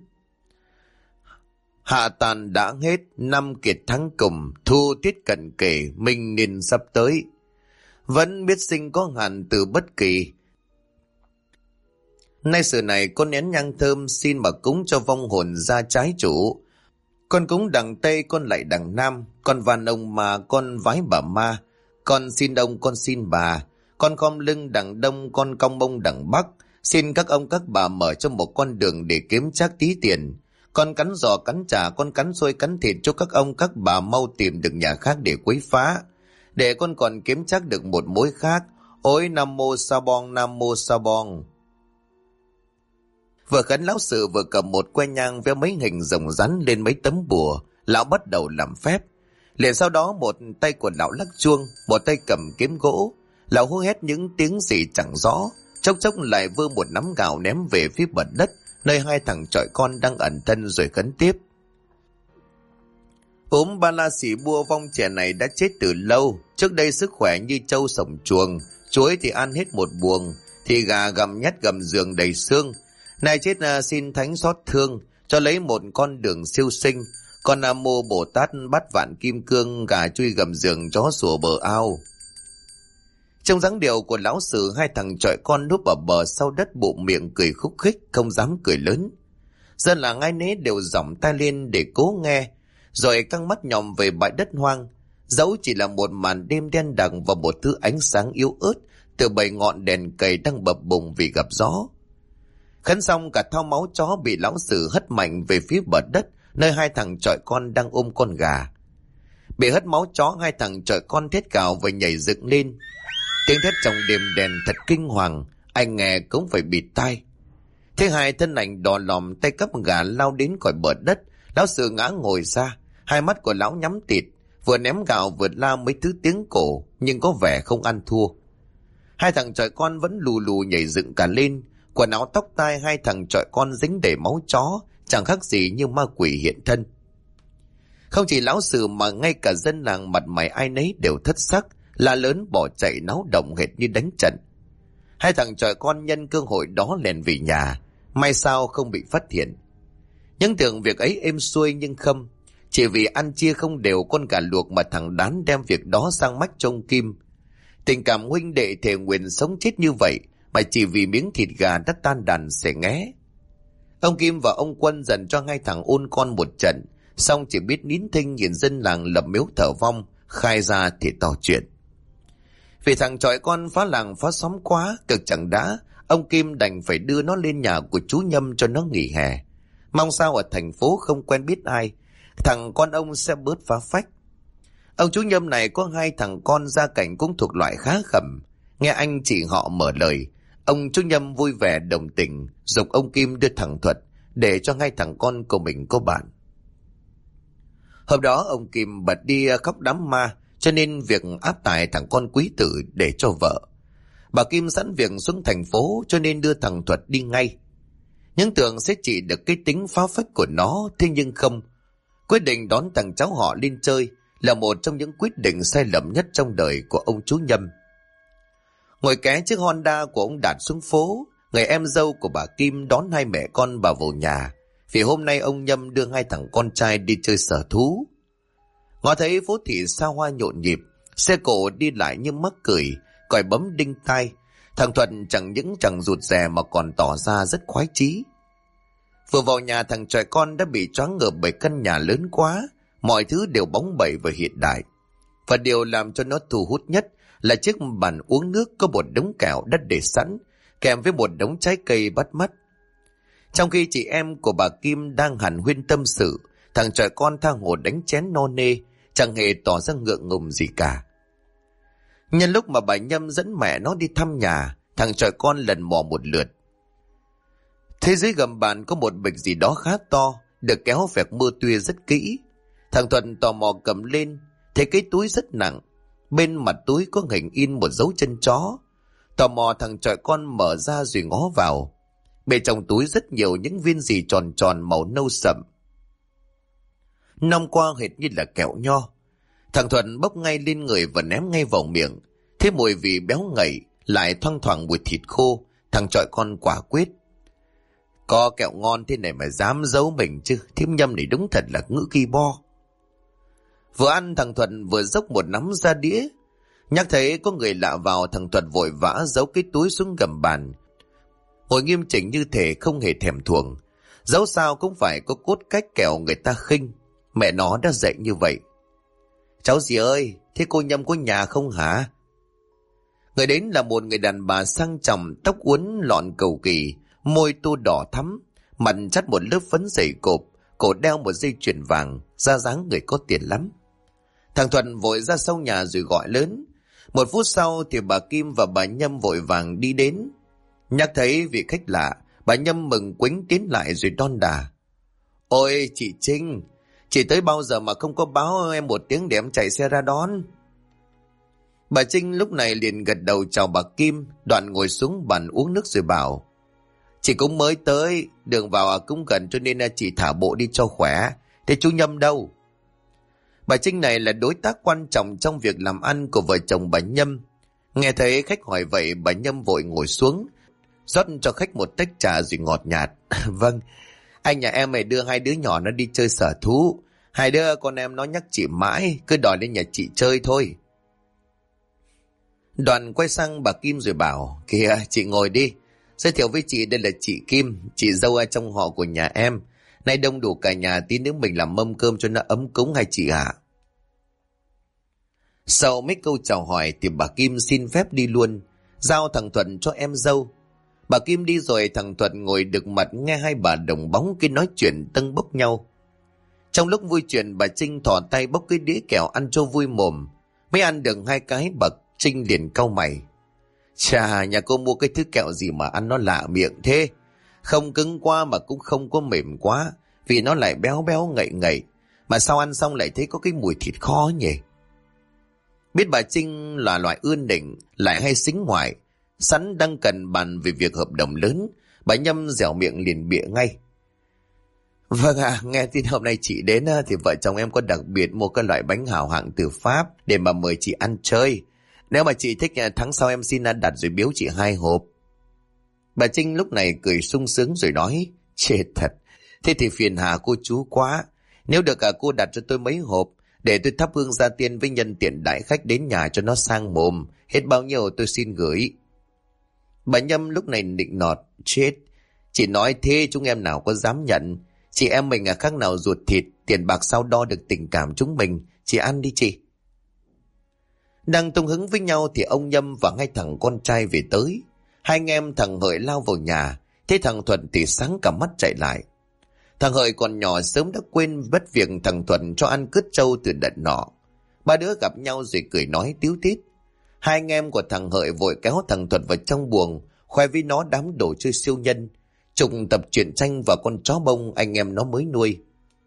Hạ tàn đã hết, năm kiệt thắng cùng, thu tiết cận kề, minh niên sắp tới. Vẫn biết sinh có hạn từ bất kỳ. Nay sự này con nén nhang thơm xin mà cúng cho vong hồn ra trái chủ. Con cúng đằng Tây, con lại đằng Nam, con van ông mà con vái bà ma, con xin ông, con xin bà, con khom lưng đằng Đông, con cong mông đằng Bắc, xin các ông các bà mở cho một con đường để kiếm chắc tí tiền. Con cắn giò cắn chả, con cắn xôi cắn thịt cho các ông các bà mau tìm được nhà khác để quấy phá, để con còn kiếm chắc được một mối khác. Ôi Nam Mô Sa Bong, Nam Mô Sa Bong. Vừa khấn lão sử vừa cầm một que nhang vẽ mấy hình rồng rắn lên mấy tấm bùa. Lão bắt đầu làm phép. Liền sau đó một tay của lão lắc chuông, một tay cầm kiếm gỗ. Lão hô hét những tiếng gì chẳng rõ, chốc chốc lại vơ một nắm gạo ném về phía mặt đất nơi hai thằng chọi con đang ẩn thân, rồi khấn tiếp. Ốm ba la xỉ bua vong trẻ này đã chết từ lâu, trước đây sức khỏe như trâu sổng chuồng, chuối thì ăn hết một buồng, thì gà gầm nhát gầm giường đầy xương. Nay chết xin thánh xót thương, cho lấy một con đường siêu sinh. Con Nam Mô Bồ Tát bắt vạn kim cương, gà chui gầm giường, chó sủa bờ ao. Trong dáng điệu của lão sử, hai thằng chọi con núp ở bờ sau đất bụng miệng cười khúc khích, không dám cười lớn. Dân làng ai nấy đều giỏng tai lên để cố nghe, rồi căng mắt nhòm về bãi đất hoang. Dẫu chỉ là một màn đêm đen đặc và một thứ ánh sáng yếu ớt từ 7 ngọn đèn cầy đang bập bùng vì gặp gió. Khấn xong, cả thau máu chó bị lão sử hất mạnh về phía bờ đất nơi hai thằng chọi con đang ôm con gà. Bị hất máu chó, hai thằng chọi con thét cào và nhảy dựng lên. Tiếng thét trong đêm đèn thật kinh hoàng, anh nghe cũng phải bịt tai. Thế hai thân ảnh đỏ lòm tay cắp gà lao đến khỏi bờ đất. Lão sử ngã ngồi ra, hai mắt của lão nhắm tịt, vừa ném gạo vừa la mấy thứ tiếng cổ, nhưng có vẻ không ăn thua. Hai thằng chọi con vẫn lù lù nhảy dựng cả lên, quần áo tóc tai hai thằng chọi con dính đầy máu chó, chẳng khác gì như ma quỷ hiện thân. Không chỉ lão sử mà ngay cả dân làng mặt mày ai nấy đều thất sắc, la lớn bỏ chạy náo động hệt như đánh trận. Hai thằng chọi con nhân cơ hội đó lèn về nhà, may sao không bị phát hiện. Nhưng tưởng việc ấy êm xuôi nhưng không, chỉ vì ăn chia không đều con gà luộc mà thằng Đán đem việc đó sang mách cho ông Kim. Tình cảm huynh đệ thề nguyện sống chết như vậy mà chỉ vì miếng thịt gà đã tan đàn xẻ nghé. Ông Kim và ông Quân dần cho hai thằng ôn con một trận, xong chỉ biết nín thinh nhìn dân làng lập miếu thờ vong, khai ra thì tỏ chuyện. Vì thằng chọi con phá làng phá xóm quá, cực chẳng đã, ông Kim đành phải đưa nó lên nhà của chú Nhâm cho nó nghỉ hè. Mong sao ở thành phố không quen biết ai, thằng con ông sẽ bớt phá phách. Ông chú Nhâm này có hai thằng con gia cảnh cũng thuộc loại khá khẩm. Nghe anh chị họ mở lời, ông chú Nhâm vui vẻ đồng tình, giục ông Kim đưa thằng Thuật để cho hai thằng con của mình có bạn. Hôm đó ông Kim bật đi khóc đám ma, cho nên việc áp tải thằng con quý tử để cho vợ. Bà Kim sẵn việc xuống thành phố cho nên đưa thằng Thuật đi ngay. Nhưng tưởng sẽ trị được cái tính phá phách của nó, thế nhưng không. Quyết định đón thằng cháu họ lên chơi là một trong những quyết định sai lầm nhất trong đời của ông chú Nhâm. Ngồi ké chiếc Honda của ông Đạt xuống phố, người em dâu của bà Kim đón hai mẹ con bà vào nhà, vì hôm nay ông Nhâm đưa hai thằng con trai đi chơi sở thú. Ngó thấy phố thị xa hoa nhộn nhịp, xe cộ đi lại như mắc cười, còi bấm đinh tai. Thằng Thuận chẳng rụt rè mà còn tỏ ra rất khoái chí. Vừa vào nhà, thằng trai con đã bị choáng ngợp bởi căn nhà lớn quá, mọi thứ đều bóng bẩy và hiện đại. Và điều làm cho nó thu hút nhất là chiếc bàn uống nước có một đống kẹo đã để sẵn, kèm với một đống trái cây bắt mắt. Trong khi chị em của bà Kim đang hàn huyên tâm sự, thằng trai con tha hồ đánh chén no nê, chẳng hề tỏ ra ngượng ngùng gì cả. Nhân lúc mà bà Nhâm dẫn mẹ nó đi thăm nhà, thằng trai con lần mò một lượt. Thế dưới gầm bàn có một bịch gì đó khá to, được kéo vẹt mưa tuya rất kỹ. Thằng Thuận tò mò cầm lên, thấy cái túi rất nặng. Bên mặt túi có hình in một dấu chân chó. Tò mò thằng trai con mở ra rồi ngó vào. Bên trong túi rất nhiều những viên gì tròn tròn màu nâu sậm. Năm qua hệt như là kẹo nho. Thằng Thuận bốc ngay lên người và ném ngay vào miệng. Thế mùi vị béo ngậy, lại thoang thoảng mùi thịt khô. Thằng trai con quả quyết: có kẹo ngon thế này mà dám giấu mình chứ, thím Nhâm này đúng thật là ngữ ki bo. Vừa ăn, thằng Thuận vừa dốc một nắm ra đĩa. Nhắc thấy có người lạ vào, thằng Thuận vội vã giấu cái túi xuống gầm bàn, ngồi nghiêm chỉnh như thể không hề thèm thuồng. Dẫu sao cũng phải có cốt cách kẻo người ta khinh. Mẹ nó đã dạy như vậy. Cháu dì ơi, thế cô Nhâm có nhà không hả? Người đến là một người đàn bà sang trọng, tóc uốn lọn cầu kỳ, môi tô đỏ thắm, mặt chắt một lớp phấn dày cộp, cổ đeo một dây chuyền vàng, ra dáng người có tiền lắm. Thằng Thuận vội ra sau nhà rồi gọi lớn. 1 phút sau thì bà Kim và bà Nhâm vội vàng đi đến. Nhắc thấy vị khách lạ, bà Nhâm mừng quính tiến lại rồi đon đà: ôi chị Trinh, chị tới bao giờ mà không có báo em một tiếng để em chạy xe ra đón? Bà Trinh lúc này liền gật đầu chào bà Kim, đoạn ngồi xuống bàn uống nước rồi bảo: chị cũng mới tới, đường vào cũng gần cho nên chị thả bộ đi cho khỏe. Thế chú Nhâm đâu? Bà Trinh này là đối tác quan trọng trong việc làm ăn của vợ chồng bà Nhâm. Nghe thấy khách hỏi vậy, bà Nhâm vội ngồi xuống, rót cho khách một tách trà rồi ngọt nhạt: vâng, anh nhà em mày đưa 2 đứa nhỏ nó đi chơi sở thú. 2 đứa con em nó nhắc chị mãi, cứ đòi lên nhà chị chơi thôi. Đoàn quay sang bà Kim rồi bảo: kìa, chị ngồi đi. Giới thiệu với chị, đây là chị Kim, chị dâu ở trong họ của nhà em. Nay đông đủ cả nhà, tí nữa mình làm mâm cơm cho nó ấm cúng hay chị ạ? Sau mấy câu chào hỏi thì bà Kim xin phép đi luôn, giao thằng Thuận cho em dâu. Bà Kim đi rồi, thằng Thuận ngồi được mặt nghe hai bà đồng bóng cái nói chuyện tâng bốc nhau. Trong lúc vui chuyện, bà Trinh thò tay bốc cái đĩa kẹo ăn cho vui mồm. Mới ăn được 2 cái, bà Trinh liền cau mày: chà, nhà cô mua cái thứ kẹo gì mà ăn nó lạ miệng thế? Không cứng quá mà cũng không có mềm quá, vì nó lại béo béo ngậy ngậy. Mà sao ăn xong lại thấy có cái mùi thịt kho nhỉ? Biết bà Trinh là loại ươn định, lại hay xính ngoại, sẵn đang cần bàn về việc hợp đồng lớn, bà Nhâm dẻo miệng liền bịa ngay: vâng ạ, nghe tin hôm nay chị đến thì vợ chồng em có đặc biệt mua cái loại bánh hảo hạng từ Pháp để mà mời chị ăn chơi. Nếu mà chị thích, tháng sau em xin đặt rồi biếu chị 2 hộp. Bà Trinh lúc này cười sung sướng rồi nói: chết thật, thế thì phiền hà cô chú quá. Nếu được cả cô đặt cho tôi mấy hộp, để tôi thắp hương gia tiên với nhân tiện đãi khách đến nhà cho nó sang mồm. Hết bao nhiêu tôi xin gửi. Bà Nhâm lúc này nịnh nọt: chết, chị nói thế chúng em nào có dám nhận. Chị em mình khác nào ruột thịt, tiền bạc sao đo được tình cảm chúng mình. Chị ăn đi chị. Đang tung hứng với nhau thì ông Nhâm và 2 thằng con trai về tới. 2 anh em thằng Hợi lao vào nhà, thế thằng Thuận thì sáng cả mắt chạy lại. Thằng Hợi còn nhỏ sớm đã quên mất việc thằng Thuận cho ăn cứt trâu từ đợt nọ. 3 đứa gặp nhau rồi cười nói tíu tít. 2 anh em của thằng Hợi vội kéo thằng Thuận vào trong buồng, khoe với nó đám đồ chơi siêu nhân, trùng tập truyện tranh và con chó bông anh em nó mới nuôi.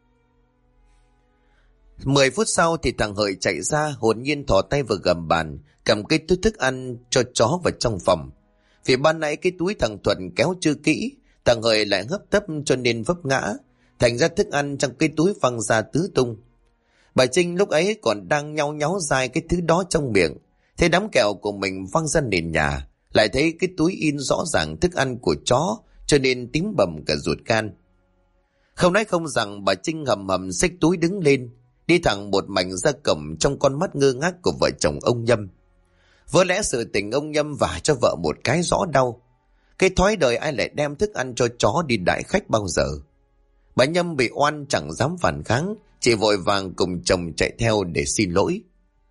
10 phút sau thì thằng Hợi chạy ra, hồn nhiên thò tay vào gầm bàn, cầm cái túi thức ăn cho chó vào trong phòng. Vì ban nãy cái túi thằng Thuận kéo chưa kỹ, thằng Hợi lại hấp tấp cho nên vấp ngã, thành ra thức ăn trong cái túi văng ra tứ tung. Bà Trinh lúc ấy còn đang nhau nháo dai cái thứ đó trong miệng, thấy đám kẹo của mình văng ra nền nhà, lại thấy cái túi in rõ ràng thức ăn của chó, cho nên tím bầm cả ruột gan. Không nói không rằng bà Trinh hầm hầm xách túi đứng lên, đi thẳng một mạch ra cổng trong con mắt ngơ ngác của vợ chồng ông Nhâm. Vỡ lẽ sự tình ông Nhâm vả cho vợ một cái rõ đau. Cái thói đời ai lại đem thức ăn cho chó đi đãi khách bao giờ. Bà Nhâm bị oan chẳng dám phản kháng, chỉ vội vàng cùng chồng chạy theo để xin lỗi.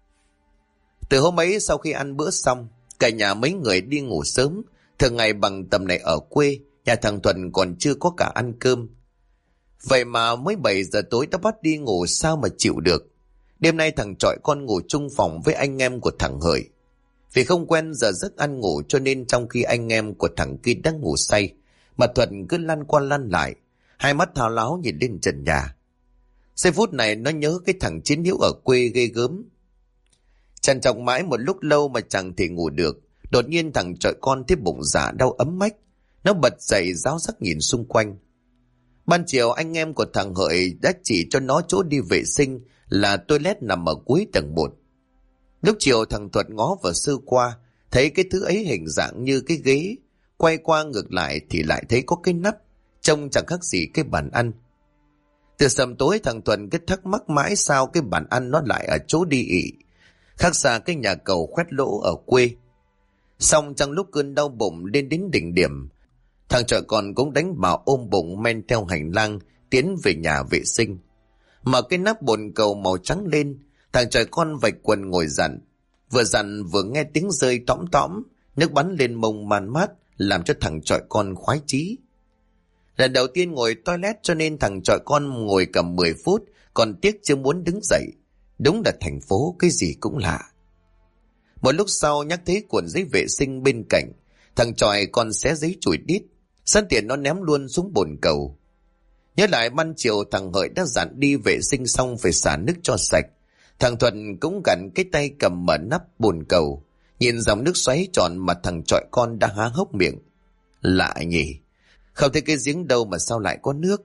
Từ hôm ấy sau khi ăn bữa xong, cả nhà mấy người đi ngủ sớm. Thường ngày bằng tầm này ở quê, nhà thằng Thuận còn chưa có cả ăn cơm. Vậy mà mới 7 giờ tối đã bắt đi ngủ, sao mà chịu được. Đêm nay thằng trọi con ngủ chung phòng với anh em của thằng Hợi. Vì không quen giờ giấc ăn ngủ cho nên trong khi anh em của thằng kia đang ngủ say, mà Thuận cứ lăn qua lăn lại, hai mắt thao láo nhìn lên trần nhà. Giây phút này nó nhớ cái thằng Chiến Hiếu ở quê ghê gớm. Trằn trọc mãi một lúc lâu mà chẳng thể ngủ được. Đột nhiên thằng trọi con thấy bụng dạ đau ấm mách. Nó bật dậy ráo rắc nhìn xung quanh. Ban chiều anh em của thằng Hợi đã chỉ cho nó chỗ đi vệ sinh là toilet nằm ở cuối tầng 1. Lúc chiều thằng Thuật ngó vào sơ qua, thấy cái thứ ấy hình dạng như cái ghế, quay qua ngược lại thì lại thấy có cái nắp, trông chẳng khác gì cái bàn ăn. Từ sầm tối thằng Thuận cứ thắc mắc mãi sao cái bàn ăn nó lại ở chỗ đi ị, khác xa cái nhà cầu khoét lỗ ở quê. Xong trong lúc cơn đau bụng lên đến đỉnh điểm, thằng trọi con cũng đánh bảo ôm bụng men theo hành lang tiến về nhà vệ sinh. Mở cái nắp bồn cầu màu trắng lên, thằng trọi con vạch quần ngồi dặn vừa nghe tiếng rơi tõm tõm, nước bắn lên mông man mát làm cho thằng trọi con khoái chí. Lần đầu tiên ngồi toilet cho nên thằng trọi con ngồi cả 10 phút, còn tiếc chưa muốn đứng dậy. Đúng là thành phố cái gì cũng lạ. Một lúc sau nhắc thấy cuộn giấy vệ sinh bên cạnh, thằng trọi con xé giấy chùi đít, sẵn tiện nó ném luôn xuống bồn cầu. Nhớ lại ban chiều thằng Hợi đã dặn đi vệ sinh xong phải xả nước cho sạch. Thằng Thuận cũng gặn cái tay cầm mở nắp bồn cầu, nhìn dòng nước xoáy tròn mà thằng trọi con đã há hốc miệng. Lạ nhỉ, không thấy cái giếng đâu mà sao lại có nước.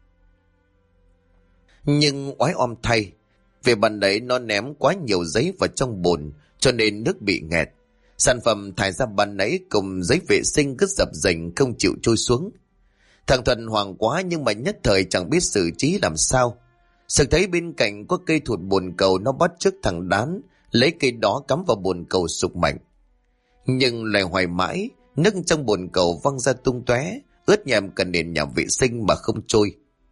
Nhưng oái om thay, về bàn đấy nó ném quá nhiều giấy vào trong bồn cho nên nước bị nghẹt. Sản phẩm thải ra bàn nãy cùng giấy vệ sinh cứ dập dềnh không chịu trôi xuống. Thằng Thuận hoảng quá nhưng mà nhất thời chẳng biết xử trí làm sao. Sực thấy bên cạnh có cây thụt bồn cầu, nó bắt chước thằng Đán lấy cây đó cắm vào bồn cầu sục mạnh. Nhưng lại hoài mãi, nước trong bồn cầu văng ra tung tóe, ướt nhèm cả nền nhà vệ sinh mà không trôi.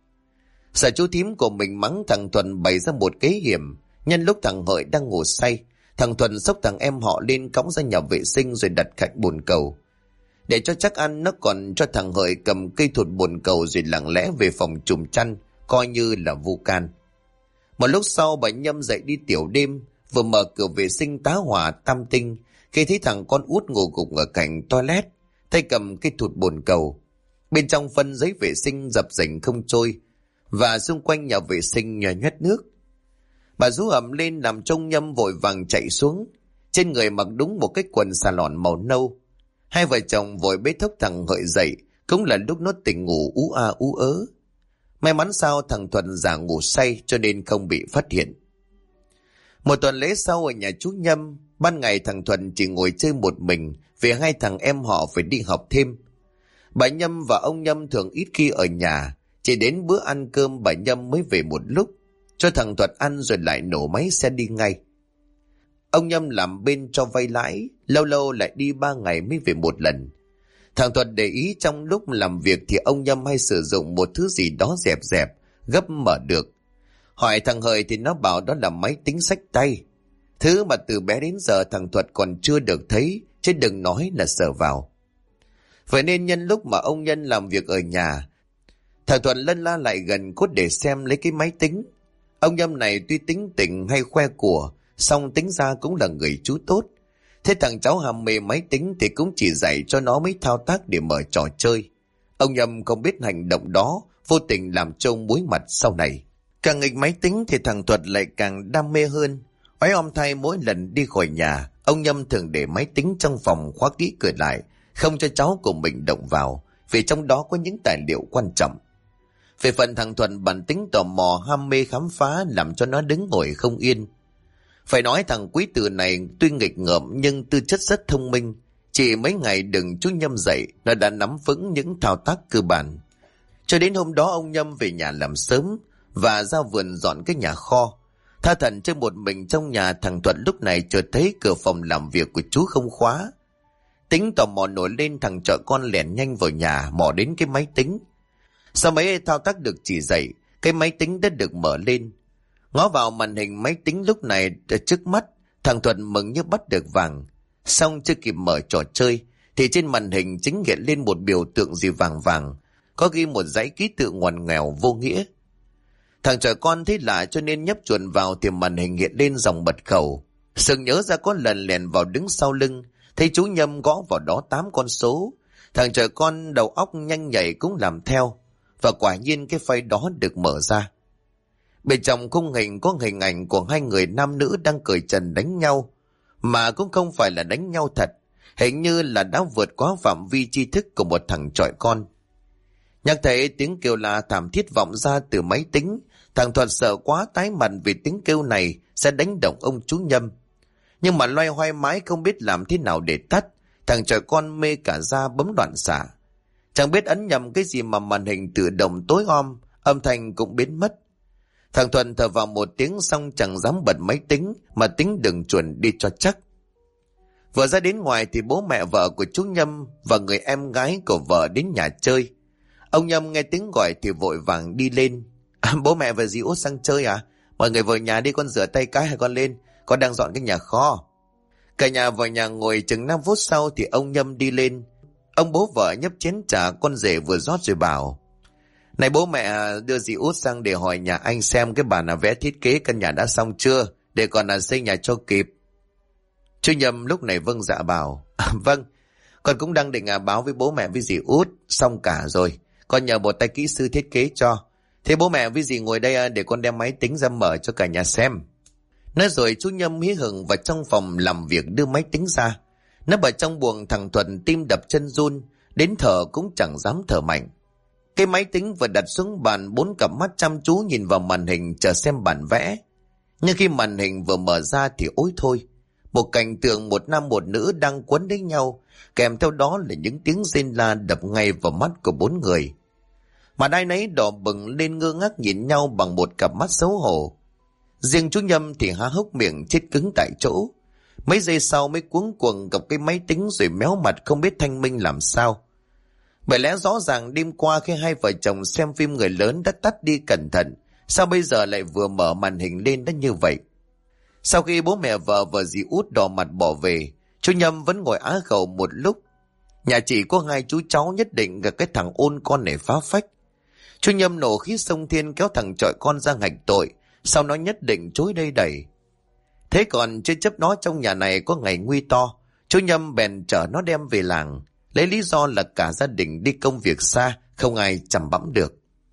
Sợ chú thím của mình mắng thằng Thuận bày ra một kế hiểm. Nhân lúc thằng Hợi đang ngủ say, thằng Thuận xốc thằng em họ lên cõng ra nhà vệ sinh rồi đặt cạnh bồn cầu. Để cho chắc ăn, nó còn cho thằng Hợi cầm cây thụt bồn cầu rồi lặng lẽ về phòng trùm chăn, coi như là vu can. Một lúc sau bà Nhâm dậy đi tiểu đêm, vừa mở cửa vệ sinh tá hỏa tam tinh khi thấy thằng con út ngủ gục ở cạnh toilet, tay cầm cây thụt bồn cầu. Bên trong phân giấy vệ sinh dập dềnh không trôi, và xung quanh nhà vệ sinh nhòe nhoét nước. Bà rú ầm lên làm trông Nhâm vội vàng chạy xuống, trên người mặc đúng một cái quần xà lọn màu nâu. Hai vợ chồng vội bế thốc thằng Hợi dậy, cũng là lúc nó tỉnh ngủ ú a ú ớ. May mắn sao thằng Thuận giả ngủ say cho nên không bị phát hiện. Một tuần lễ sau ở nhà chú Nhâm, ban ngày thằng Thuận chỉ ngồi chơi một mình vì hai thằng em họ phải đi học thêm. Bà Nhâm và ông Nhâm thường ít khi ở nhà, chỉ đến bữa ăn cơm bà Nhâm mới về một lúc, cho thằng Thuận ăn rồi lại nổ máy xe đi ngay. Ông Nhâm làm bên cho vay lãi, lâu lâu lại đi 3 ngày mới về một lần. Thằng Thuận để ý trong lúc làm việc thì ông Nhâm hay sử dụng một thứ gì đó dẹp dẹp, gấp mở được. Hỏi thằng Hợi thì nó bảo đó là máy tính xách tay. Thứ mà từ bé đến giờ thằng Thuận còn chưa được thấy, chứ đừng nói là sờ vào. Vậy nên nhân lúc mà ông Nhân làm việc ở nhà, thằng Thuận lân la lại gần cốt để xem lấy cái máy tính. Ông Nhâm này tuy tính tình hay khoe của, song tính ra cũng là người chú tốt. Thế thằng cháu ham mê máy tính thì cũng chỉ dạy cho nó mấy thao tác để mở trò chơi. Ông Nhâm không biết hành động đó vô tình làm trâu muối mặt sau này. Càng nghịch máy tính thì thằng Thuật lại càng đam mê hơn. Oái om thay mỗi lần đi khỏi nhà, ông Nhâm thường để máy tính trong phòng khóa kỹ cửa lại, không cho cháu của mình động vào, vì trong đó có những tài liệu quan trọng. Về phần thằng Thuận, bản tính tò mò ham mê khám phá làm cho nó đứng ngồi không yên. Phải nói thằng quý tử này tuy nghịch ngợm nhưng tư chất rất thông minh. Chỉ mấy ngày đừng chú Nhâm dậy, nó đã nắm vững những thao tác cơ bản. Cho đến hôm đó ông Nhâm về nhà làm sớm và ra vườn dọn cái nhà kho. Tha thẩn chơi một mình trong nhà, thằng Thuận lúc này chợt thấy cửa phòng làm việc của chú không khóa. Tính tò mò nổi lên, thằng chợ con lẻn nhanh vào nhà, mò đến cái máy tính. Sau mấy thao tác được chỉ dạy, cái máy tính đã được mở lên. Ngó vào màn hình máy tính lúc này trước mắt, thằng Thuận mừng như bắt được vàng. Xong chưa kịp mở trò chơi thì trên màn hình chính hiện lên một biểu tượng gì vàng vàng, có ghi một dãy ký tự ngoằn nghèo vô nghĩa. Thằng trẻ con thấy lạ cho nên nhấp chuột vào thì màn hình hiện lên dòng mật khẩu. Sừng nhớ ra có lần lèn vào đứng sau lưng, thấy chú Nhâm gõ vào đó 8 con số. Thằng trẻ con đầu óc nhanh nhạy cũng làm theo, và quả nhiên cái file đó được mở ra. Bên trong khung hình có hình ảnh của hai người nam nữ đang cởi trần đánh nhau, mà cũng không phải là đánh nhau thật, hình như là đã vượt quá phạm vi tri thức của một thằng chọi con. Nhắc thấy tiếng kêu la thảm thiết vọng ra từ máy tính, thằng Thuận sợ quá tái mặt vì tiếng kêu này sẽ đánh động ông chú Nhâm. Nhưng mà loay hoay mãi không biết làm thế nào để tắt, thằng chọi con mê cả da bấm loạn xạ. Chẳng biết ấn nhầm cái gì mà màn hình tự động tối om, âm thanh cũng biến mất. Thằng Thuận thở vào một tiếng xong chẳng dám bật máy tính mà tính đường chuẩn đi cho chắc. Vừa ra đến ngoài thì bố mẹ vợ của chú Nhâm và người em gái của vợ đến nhà chơi. Ông Nhâm nghe tiếng gọi thì vội vàng đi lên. Bố mẹ và dì Út sang chơi à? Mọi người vào nhà đi, con rửa tay cái hay con lên, con đang dọn cái nhà kho. Cả nhà vào nhà ngồi chừng 5 phút sau thì ông Nhâm đi lên. Ông bố vợ nhấp chén trà con rể vừa rót rồi bảo: Này bố mẹ, đưa dì Út sang để hỏi nhà anh xem cái bản vẽ thiết kế căn nhà đã xong chưa, để còn xây nhà cho kịp. Chú Nhâm lúc này vâng dạ bảo: Vâng, con cũng đang định báo với bố mẹ với dì Út, xong cả rồi. Con nhờ một tay kỹ sư thiết kế cho. Thế bố mẹ với dì ngồi đây để con đem máy tính ra mở cho cả nhà xem. Nói rồi chú Nhâm hí hửng vào trong phòng làm việc đưa máy tính ra. Nấp ở trong buồng, thằng Thuận tim đập chân run, đến thở cũng chẳng dám thở mạnh. Cái máy tính vừa đặt xuống bàn, 4 cặp mắt chăm chú nhìn vào màn hình chờ xem bản vẽ. Nhưng khi màn hình vừa mở ra thì ối thôi, một cảnh tượng một nam một nữ đang quấn lấy nhau, kèm theo đó là những tiếng rên la đập ngay vào mắt của 4 người. Mà ai nấy đỏ bừng lên ngơ ngác nhìn nhau bằng một cặp mắt xấu hổ. Riêng chú Nhâm thì há hốc miệng chết cứng tại chỗ. Mấy giây sau mới cuống cuồng gặp cái máy tính rồi méo mặt không biết thanh minh làm sao. Bởi lẽ rõ ràng đêm qua khi hai vợ chồng xem phim người lớn đã tắt đi cẩn thận, sao bây giờ lại vừa mở màn hình lên đã như vậy? Sau khi bố mẹ vợ và dì Út đỏ mặt bỏ về, chú Nhâm vẫn ngồi á khẩu một lúc. Nhà chỉ có 2 chú cháu nhất định gặp cái thằng ôn con này phá phách. Chú Nhâm nổ khí sông thiên kéo thằng chọi con ra ngạch tội, sau nó nhất định chối đây đẩy. Thế còn chưa chấp nó trong nhà này có ngày nguy to, chú Nhâm bèn chở nó đem về làng, lấy lý do là cả gia đình đi công việc xa, không ai chăm bẵm được.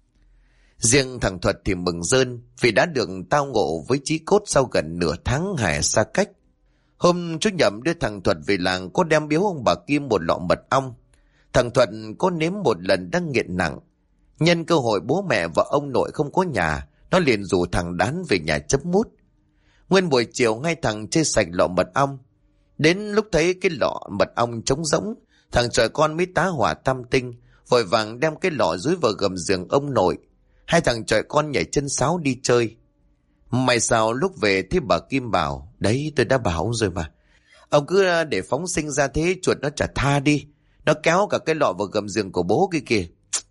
Riêng thằng Thuật thì mừng rơn vì đã được tao ngộ với chí cốt sau gần nửa tháng hải xa cách. Hôm chú Nhậm đưa thằng Thuật về làng có đem biếu ông bà Kim một lọ mật ong. Thằng Thuật có nếm một lần đang nghiện nặng. Nhân cơ hội bố mẹ và ông nội không có nhà, nó liền rủ thằng Đán về nhà chấm mút. Nguyên buổi chiều ngay thằng chơi sạch lọ mật ong. Đến lúc thấy cái lọ mật ong trống rỗng, thằng trời con mới tá hỏa tam tinh, vội vàng đem cái lọ dúi vào gầm giường ông nội. Hai thằng trời con nhảy chân sáo đi chơi. May sao lúc về thì bà Kim bảo: Đấy, tôi đã bảo ông rồi mà. Ông cứ để phóng sinh ra thế, chuột nó chả tha đi. Nó kéo cả cái lọ vào gầm giường của bố kia kìa.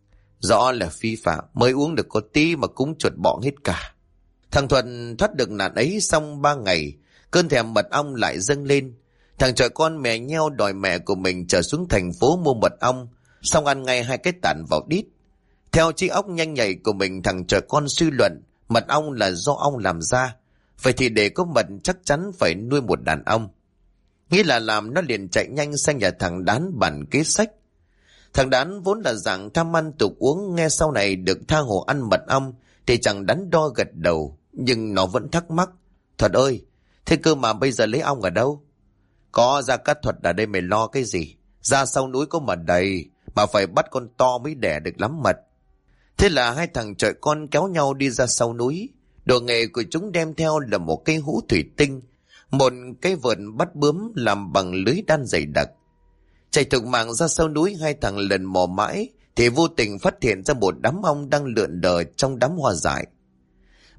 Rõ là phi phạm, mới uống được có tí mà cũng chuột bọng hết cả. Thằng Thuận thoát được nạn ấy xong 3 ngày, cơn thèm mật ong lại dâng lên. Thằng trời con mè nheo đòi mẹ của mình trở xuống thành phố mua mật ong, xong ăn ngay 2 cái tản vào đít. Theo trí óc nhanh nhạy của mình, thằng trời con suy luận mật ong là do ong làm ra. Vậy thì để có mật chắc chắn phải nuôi một đàn ong. Nghĩ là làm, nó liền chạy nhanh sang nhà thằng Đán bàn kế sách. Thằng Đán vốn là dạng tham ăn tục uống, nghe sau này được tha hồ ăn mật ong thì chẳng đắn đo gật đầu, nhưng nó vẫn thắc mắc: Thuật ơi, thế cơ mà bây giờ lấy ong ở đâu? Có Gia Cát Thuật ở đây, mày lo cái gì? Ra sau núi có mật đầy, mà phải bắt con to mới đẻ được lắm mật. Thế là hai thằng trời con kéo nhau đi ra sau núi. Đồ nghề của chúng đem theo là một cây hũ thủy tinh, một cái vợt bắt bướm làm bằng lưới đan dày đặc. Chạy thục mạng ra sau núi, hai thằng lần mò mãi thì vô tình phát hiện ra một đám ong đang lượn lờ trong đám hoa dại.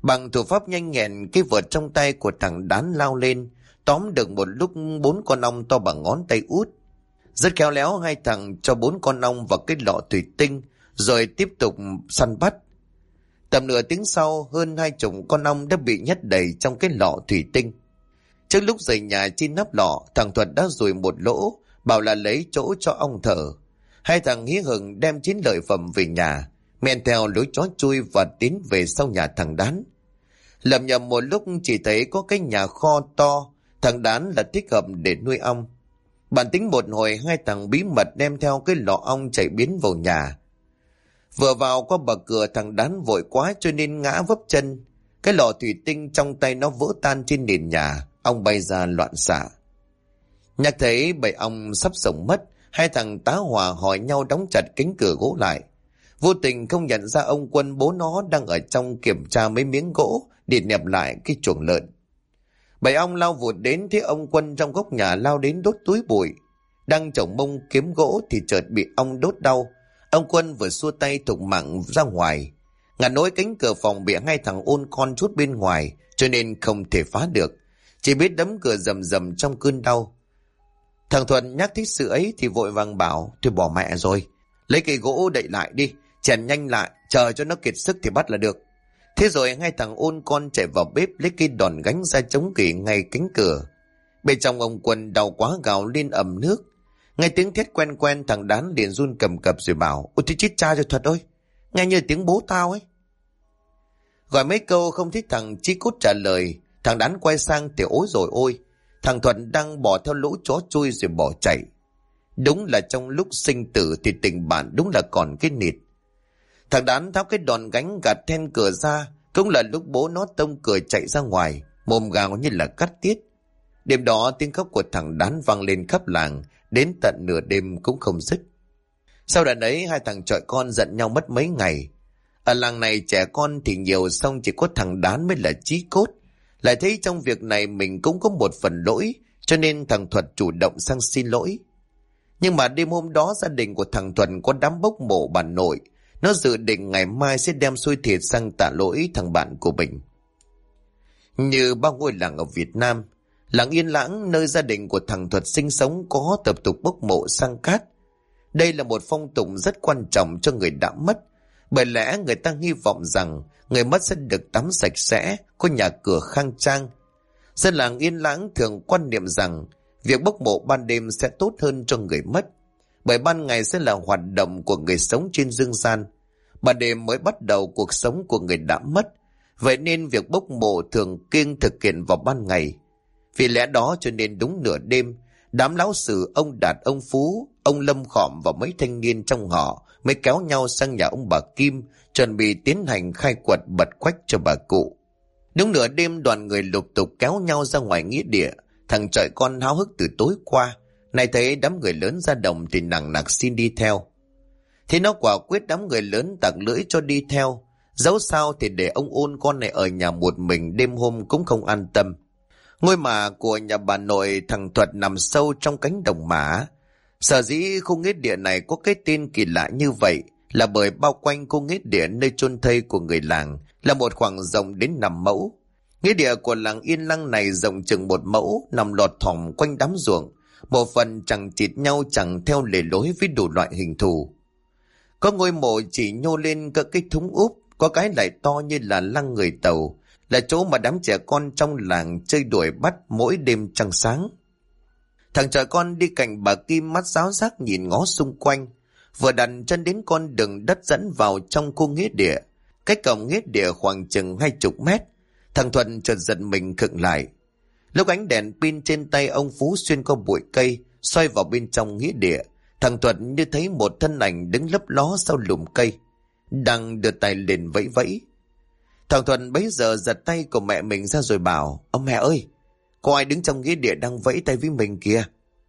Bằng thủ pháp nhanh nhẹn, cái vợt trong tay của thằng Đán lao lên, tóm được một lúc 4 con ong to bằng ngón tay út. Rất khéo léo, hai thằng cho 4 con ong vào cái lọ thủy tinh, rồi tiếp tục săn bắt. Tầm nửa tiếng sau, hơn 20 con ong đã bị nhét đầy trong cái lọ thủy tinh. Trước lúc rời nhà chi nắp lọ, thằng Thuật đã dùi một lỗ, bảo là lấy chỗ cho ong thở. Hai thằng hí hửng đem chiến lợi phẩm về nhà, men theo lối chó chui và tiến về sau nhà thằng Đán. Lầm nhầm một lúc chỉ thấy có cái nhà kho to, thằng Đán là thích hợp để nuôi ong. Bản tính một hồi, hai thằng bí mật đem theo cái lọ ong chạy biến vào nhà. Vừa vào qua bậc cửa, thằng Đán vội quá cho nên ngã vấp chân. Cái lọ thủy tinh trong tay nó vỡ tan trên nền nhà, ong bay ra loạn xạ. Nhắc thấy bầy ong sắp sống mất, hai thằng tá hỏa hỏi nhau đóng chặt cánh cửa gỗ lại. Vô tình không nhận ra ông Quân bố nó đang ở trong kiểm tra mấy miếng gỗ để nẹp lại cái chuồng lợn. Bầy ong lao vụt đến, thấy ông Quân trong góc nhà lao đến đốt túi bụi. Đang chổng mông kiếm gỗ thì chợt bị ong đốt đau. Ông Quân vừa xua tay thục mạng ra ngoài. Ngặt nỗi cánh cửa phòng bị hai thằng ôn con chốt bên ngoài, cho nên không thể phá được, chỉ biết đấm cửa rầm rầm trong cơn đau. Thằng Thuận nhắc thích sự ấy thì vội vàng bảo: thôi bỏ mẹ rồi, lấy cây gỗ đậy lại đi, chèn nhanh lại, chờ cho nó kiệt sức thì bắt là được. Thế rồi hai thằng ôn con chạy vào bếp lấy cây đòn gánh ra chống kỷ ngay cánh cửa. Bên trong ông Quân đau quá gào lên ầm nước. Nghe tiếng thét quen quen, thằng Đán liền run cầm cập rồi bảo: ôi, tôi chết cha rồi Thuật ơi, nghe như tiếng bố tao ấy. Gọi mấy câu không thích thằng Chí Cút trả lời, thằng Đán quay sang thì ối rồi ôi, thằng Thuận đang bỏ theo lũ chó chui rồi bỏ chạy. Đúng là trong lúc sinh tử thì tình bạn đúng là còn cái nịt. Thằng Đán tháo cái đòn gánh gạt then cửa ra, cũng là lúc bố nó tông cửa chạy ra ngoài, mồm gào như là cắt tiết. Đêm đó tiếng khóc của thằng Đán vang lên khắp làng, đến tận nửa đêm cũng không dứt. Sau đợt ấy hai thằng chọi con giận nhau mất mấy ngày. Ở làng này trẻ con thì nhiều, xong chỉ có thằng Đán mới là chí cốt. Lại thấy trong việc này mình cũng có một phần lỗi, cho nên thằng Thuật chủ động sang xin lỗi. Nhưng mà đêm hôm đó gia đình của thằng Thuận có đám bốc mộ bà nội. Nó dự định ngày mai sẽ đem xôi thịt sang tạ lỗi thằng bạn của mình. Như bao ngôi làng ở Việt Nam, làng Yên Lãng nơi gia đình của thằng Thuật sinh sống có tập tục bốc mộ sang cát. Đây là một phong tục rất quan trọng cho người đã mất, bởi lẽ người ta hy vọng rằng người mất sẽ được tắm sạch sẽ, có nhà cửa khang trang. Dân làng Yên Lãng thường quan niệm rằng việc bốc mộ ban đêm sẽ tốt hơn cho người mất, bởi ban ngày sẽ là hoạt động của người sống trên dương gian, ban đêm mới bắt đầu cuộc sống của người đã mất. Vậy nên việc bốc mộ thường kiêng thực hiện vào ban ngày. Vì lẽ đó cho nên đúng nửa đêm, đám lão sử ông Đạt, ông Phú, ông Lâm Khọm và mấy thanh niên trong họ mới kéo nhau sang nhà ông bà Kim, chuẩn bị tiến hành khai quật bật quách cho bà cụ. Đúng nửa đêm, đoàn người lục tục kéo nhau ra ngoài nghĩa địa. Thằng chọi con háo hức từ tối qua, này thấy đám người lớn ra đồng thì nặng nặc xin đi theo. Thế nó quả quyết đám người lớn tặc lưỡi cho đi theo. Dẫu sao thì để ông ôn con này ở nhà một mình đêm hôm cũng không an tâm. Ngôi mả của nhà bà nội thằng Thuật nằm sâu trong cánh đồng mả. Sở dĩ khu nghĩa địa này có cái tên kỳ lạ như vậy là bởi bao quanh khu nghĩa địa nơi chôn thây của người làng là một khoảng rộng đến 5 mẫu. Nghĩa địa của làng Yên Lăng này rộng chừng 1 mẫu, nằm lọt thỏm quanh đám ruộng, một phần chẳng chịt nhau chẳng theo lề lối với đủ loại hình thù. Có ngôi mộ chỉ nhô lên các cái thúng úp, có cái lại to như là lăng người Tàu, là chỗ mà đám trẻ con trong làng chơi đuổi bắt mỗi đêm trăng sáng. Thằng trẻ con đi cạnh bà Kim mắt ráo rác nhìn ngó xung quanh, vừa đặt chân đến con đường đất dẫn vào trong khu nghĩa địa. Cách cổng nghĩa địa khoảng chừng 20 mét, thằng Thuận chợt giật mình khựng lại. Lúc ánh đèn pin trên tay ông Phú xuyên qua bụi cây, xoay vào bên trong nghĩa địa, thằng Thuận như thấy một thân ảnh đứng lấp ló sau lùm cây, đang đưa tay lên vẫy vẫy. Thằng Thuận bấy giờ giật tay của mẹ mình ra rồi bảo: ông mẹ ơi, có ai đứng trong nghĩa địa đang vẫy tay với mình kìa.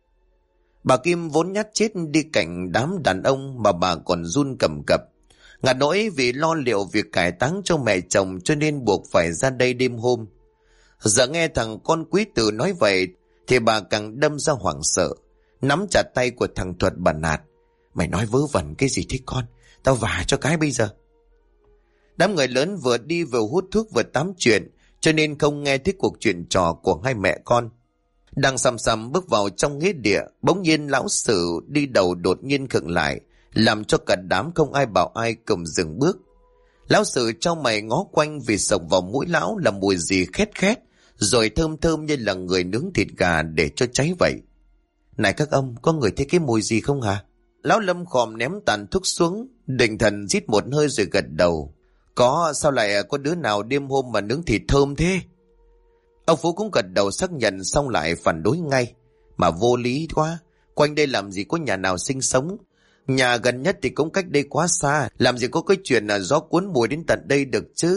Bà Kim vốn nhát chết đi cạnh đám đàn ông mà bà còn run cầm cập. Ngặt nỗi vì lo liệu việc cải táng cho mẹ chồng cho nên buộc phải ra đây đêm hôm. Giờ nghe thằng con quý tử nói vậy thì bà càng đâm ra hoảng sợ, nắm chặt tay của thằng Thuật bà nạt: mày nói vớ vẩn cái gì thế con, tao vả cho cái bây giờ. Đám người lớn vừa đi vừa hút thuốc vừa tám chuyện, cho nên không nghe thấy cuộc chuyện trò của hai mẹ con. Đang sầm sầm bước vào trong nghĩa địa, bỗng nhiên lão Sử đi đầu đột nhiên khựng lại, làm cho cả đám không ai bảo ai cùng dừng bước. Lão Sử trong mày ngó quanh vì sộc vào mũi lão là mùi gì khét khét, rồi thơm thơm như là người nướng thịt gà để cho cháy vậy. Này các ông, có người thấy cái mùi gì không hả? Lão Lâm khòm ném tàn thuốc xuống, định thần rít một hơi rồi gật đầu. Có, sao lại có đứa nào đêm hôm mà nướng thịt thơm thế? Ông Phú cũng gật đầu xác nhận, xong lại phản đối ngay. Mà vô lý quá, quanh đây làm gì có nhà nào sinh sống. Nhà gần nhất thì cũng cách đây quá xa, làm gì có cái chuyện là gió cuốn mùi đến tận đây được chứ.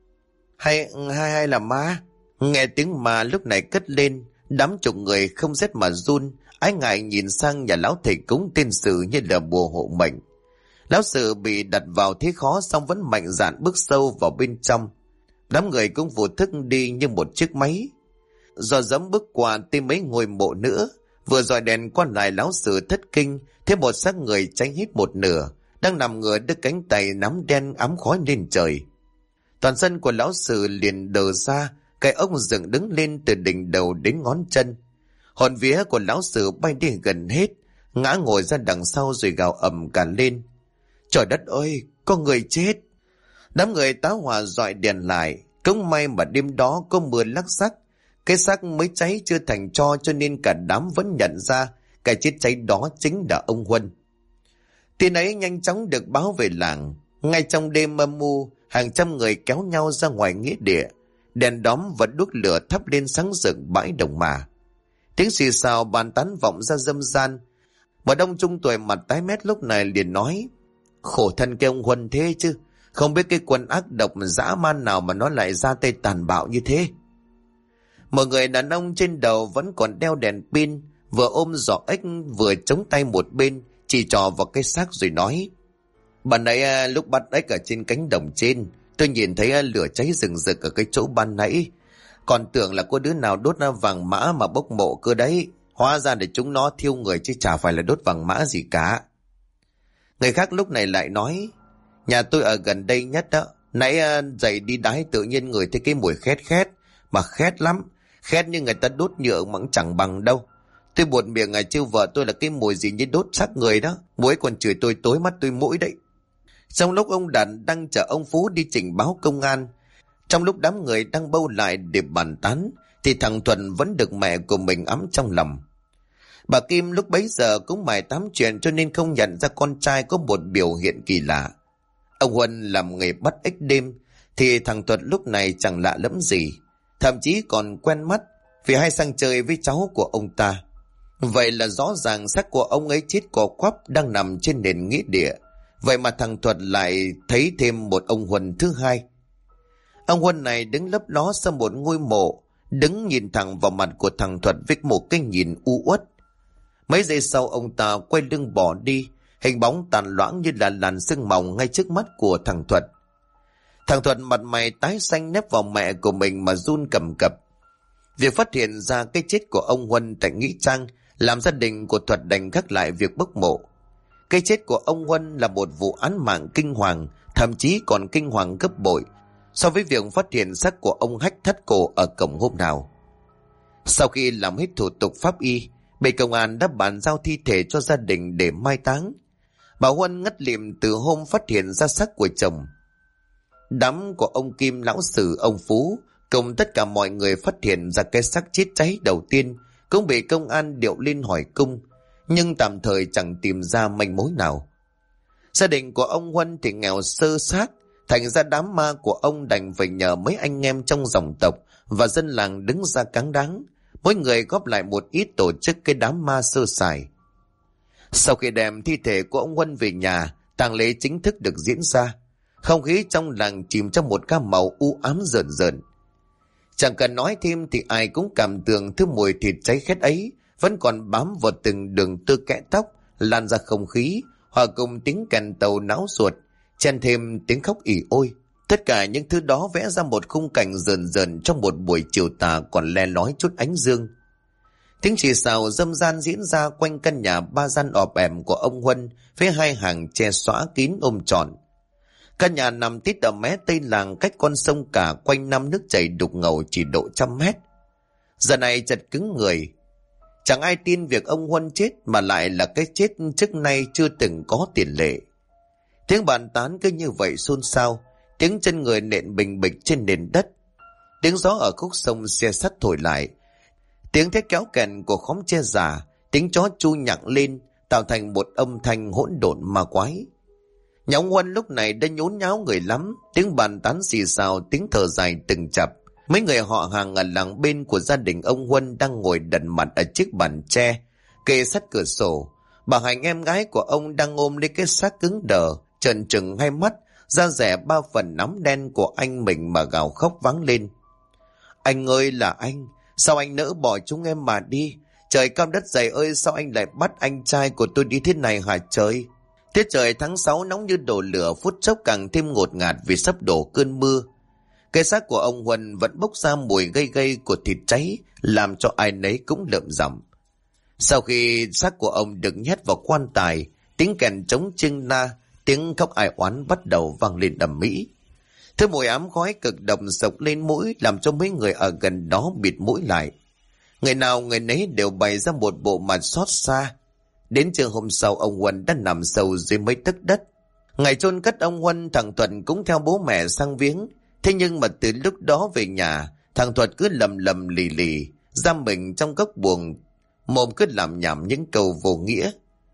Hay là ma? Nghe tiếng ma lúc này cất lên, đám chục người không rét mà run, ái ngại nhìn sang nhà lão thầy cúng tên Sử như là bùa hộ mệnh. Lão Sử bị đặt vào thế khó xong vẫn mạnh dạn bước sâu vào bên trong. Đám người cũng vô thức đi như một chiếc máy. Do dẫm bước qua thêm mấy ngôi mộ nữa, vừa dọi đèn qua lại lão Sử thất kinh, thấy một xác người cháy hết một nửa, đang nằm ngửa đứt cánh tay nắm đen ám khói lên trời. Toàn thân của lão Sử liền đờ ra, cái ông dựng đứng lên từ đỉnh đầu đến ngón chân. Hồn vía của lão Sử bay đi gần hết, ngã ngồi ra đằng sau rồi gào ầm cả lên. Trời đất ơi, có người chết! Đám người tá hỏa dọi đèn lại, cũng may mà đêm đó có mưa lắc sắc. Cái xác mới cháy chưa thành tro cho nên cả đám vẫn nhận ra cái chết cháy đó chính là ông Huân. Tin ấy nhanh chóng được báo về làng. Ngay trong đêm âm mưu, hàng trăm người kéo nhau ra ngoài nghĩa địa. Đèn đóm và đuốc lửa thắp lên sáng rực bãi đồng mà. Tiếng xì xào bàn tán vọng ra râm ran. Một ông trung tuổi mặt tái mét lúc này liền nói: Khổ thân cái ông Huân thế chứ, không biết cái quân ác độc dã man nào mà nó lại ra tay tàn bạo như thế. Một người đàn ông trên đầu vẫn còn đeo đèn pin, vừa ôm giỏ ếch vừa chống tay một bên, chỉ trò vào cái xác rồi nói: Ban nãy lúc bắt ếch ở trên cánh đồng trên, tôi nhìn thấy lửa cháy rừng rực ở cái chỗ ban nãy. Còn tưởng là có đứa nào đốt vàng mã mà bốc mộ cơ đấy. Hóa ra để chúng nó thiêu người chứ chả phải là đốt vàng mã gì cả. Người khác lúc này lại nói: Nhà tôi ở gần đây nhất đó. Nãy dậy đi đái tự nhiên người thấy cái mùi khét khét. Mà khét lắm. Khét như người ta đốt nhựa mà chẳng bằng đâu. Tôi buột miệng trêu vợ tôi là cái mùi gì như đốt xác người đó. Muối còn chửi tôi tối mắt tôi mũi đấy. Trong lúc ông Đàn đang chở ông Phú đi trình báo công an, trong lúc đám người đang bâu lại để bàn tán, thì thằng Thuần vẫn được mẹ của mình ấm trong lòng. Bà Kim lúc bấy giờ cũng mải tám chuyện cho nên không nhận ra con trai có một biểu hiện kỳ lạ. Ông Huân làm nghề bắt ếch đêm, thì thằng Thuật lúc này chẳng lạ lẫm gì, thậm chí còn quen mắt vì hay sang chơi với cháu của ông ta. Vậy là rõ ràng xác của ông ấy chết co quắp đang nằm trên nền nghĩa địa. Vậy mà thằng Thuật lại thấy thêm một ông Huân thứ hai. Ông Huân này đứng lấp ló sau một ngôi mộ, đứng nhìn thẳng vào mặt của thằng Thuật với một cái nhìn u uất. Mấy giây sau ông ta quay lưng bỏ đi, hình bóng tàn loãng như là làn sương mỏng ngay trước mắt của thằng Thuật. Thằng Thuật mặt mày tái xanh nép vào mẹ của mình mà run cầm cập. Việc phát hiện ra cái chết của ông Huân tại nghĩa trang làm gia đình của Thuật đành gác lại việc bốc mộ. Cái chết của ông Huân là một vụ án mạng kinh hoàng, thậm chí còn kinh hoàng gấp bội so với việc phát hiện xác của ông Hách thắt cổ ở cổng hôm nào. Sau khi làm hết thủ tục pháp y, bên công an đã bàn giao thi thể cho gia đình để mai táng. Bà Huân ngất lịm từ hôm phát hiện ra xác của chồng. Đám của ông Kim, lão Sử, ông Phú cùng tất cả mọi người phát hiện ra cái xác chết cháy đầu tiên cũng bị công an điệu lên hỏi cung, nhưng tạm thời chẳng tìm ra manh mối nào. Gia đình của ông Huân thì nghèo sơ xác, thành ra đám ma của ông đành phải nhờ mấy anh em trong dòng tộc và dân làng đứng ra cáng đáng, mỗi người góp lại một ít tổ chức cái đám ma sơ sài. Sau khi đem thi thể của ông Huân về nhà, tang lễ chính thức được diễn ra. Không khí trong làng chìm trong một gam màu u ám rợn rợn. Chẳng cần nói thêm thì ai cũng cảm tưởng thứ mùi thịt cháy khét ấy vẫn còn bám vào từng đường tơ kẽ tóc, lan ra không khí, hòa cùng tiếng kèn tàu náo ruột, chen thêm tiếng khóc ỉ ôi. Tất cả những thứ đó vẽ ra một khung cảnh rờn rợn trong một buổi chiều tà còn le lói chút ánh dương. Tiếng xì xào râm ran diễn ra quanh căn nhà ba gian ọp ẻm của ông Huân với hai hàng tre xõa kín ôm trọn. Căn nhà nằm tít ở mé tây làng, cách con sông cả quanh năm nước chảy đục ngầu chỉ độ 100 mét. Giờ này chật cứng người. Chẳng ai tin việc ông Huân chết, mà lại là cái chết trước nay chưa từng có tiền lệ. Tiếng bàn tán cứ như vậy xôn xao, tiếng chân người nện bình bịch trên nền đất, tiếng gió ở khúc sông xe sắt thổi lại, tiếng thét kéo kèn của khóm tre già, tiếng chó chu nhặng lên, tạo thành một âm thanh hỗn độn ma quái. Nhà ông Huân lúc này đã nhốn nháo người lắm, tiếng bàn tán xì xào, tiếng thở dài từng chập. Mấy người họ hàng ở làng bên của gia đình ông Huân đang ngồi đần mặt ở chiếc bàn tre kề sát cửa sổ. Bà Hạnh, em gái của ông, đang ôm lấy cái xác cứng đờ, trợn trừng hai mắt, da dẻ 3 phần nắm đen của anh mình mà gào khóc váng lên. Anh ơi là anh, sao anh nỡ bỏ chúng em mà đi? Trời cao đất dày ơi, sao anh lại bắt anh trai của tôi đi thế này hả trời? Tiết trời tháng 6 nóng như đổ lửa, phút chốc càng thêm ngột ngạt vì sắp đổ cơn mưa. Cái xác của ông Huân vẫn bốc ra mùi gây gây của thịt cháy, làm cho ai nấy cũng lợm giọng. Sau khi xác của ông được nhét vào quan tài, tiếng kèn trống chưng na, tiếng khóc ai oán bắt đầu vang lên ầm ĩ. Thứ mùi ám khói cực độc sộc lên mũi, làm cho mấy người ở gần đó bịt mũi lại. Người nào người nấy đều bày ra một bộ mặt xót xa. Đến trưa hôm sau, ông Huân đã nằm sâu dưới mấy tấc đất. Ngày chôn cất ông Huân, thằng Thuận cũng theo bố mẹ sang viếng. Thế nhưng mà từ lúc đó về nhà, thằng Thuật cứ lầm lầm lì lì, giam mình trong góc buồng, mồm cứ làm nhảm những câu vô nghĩa.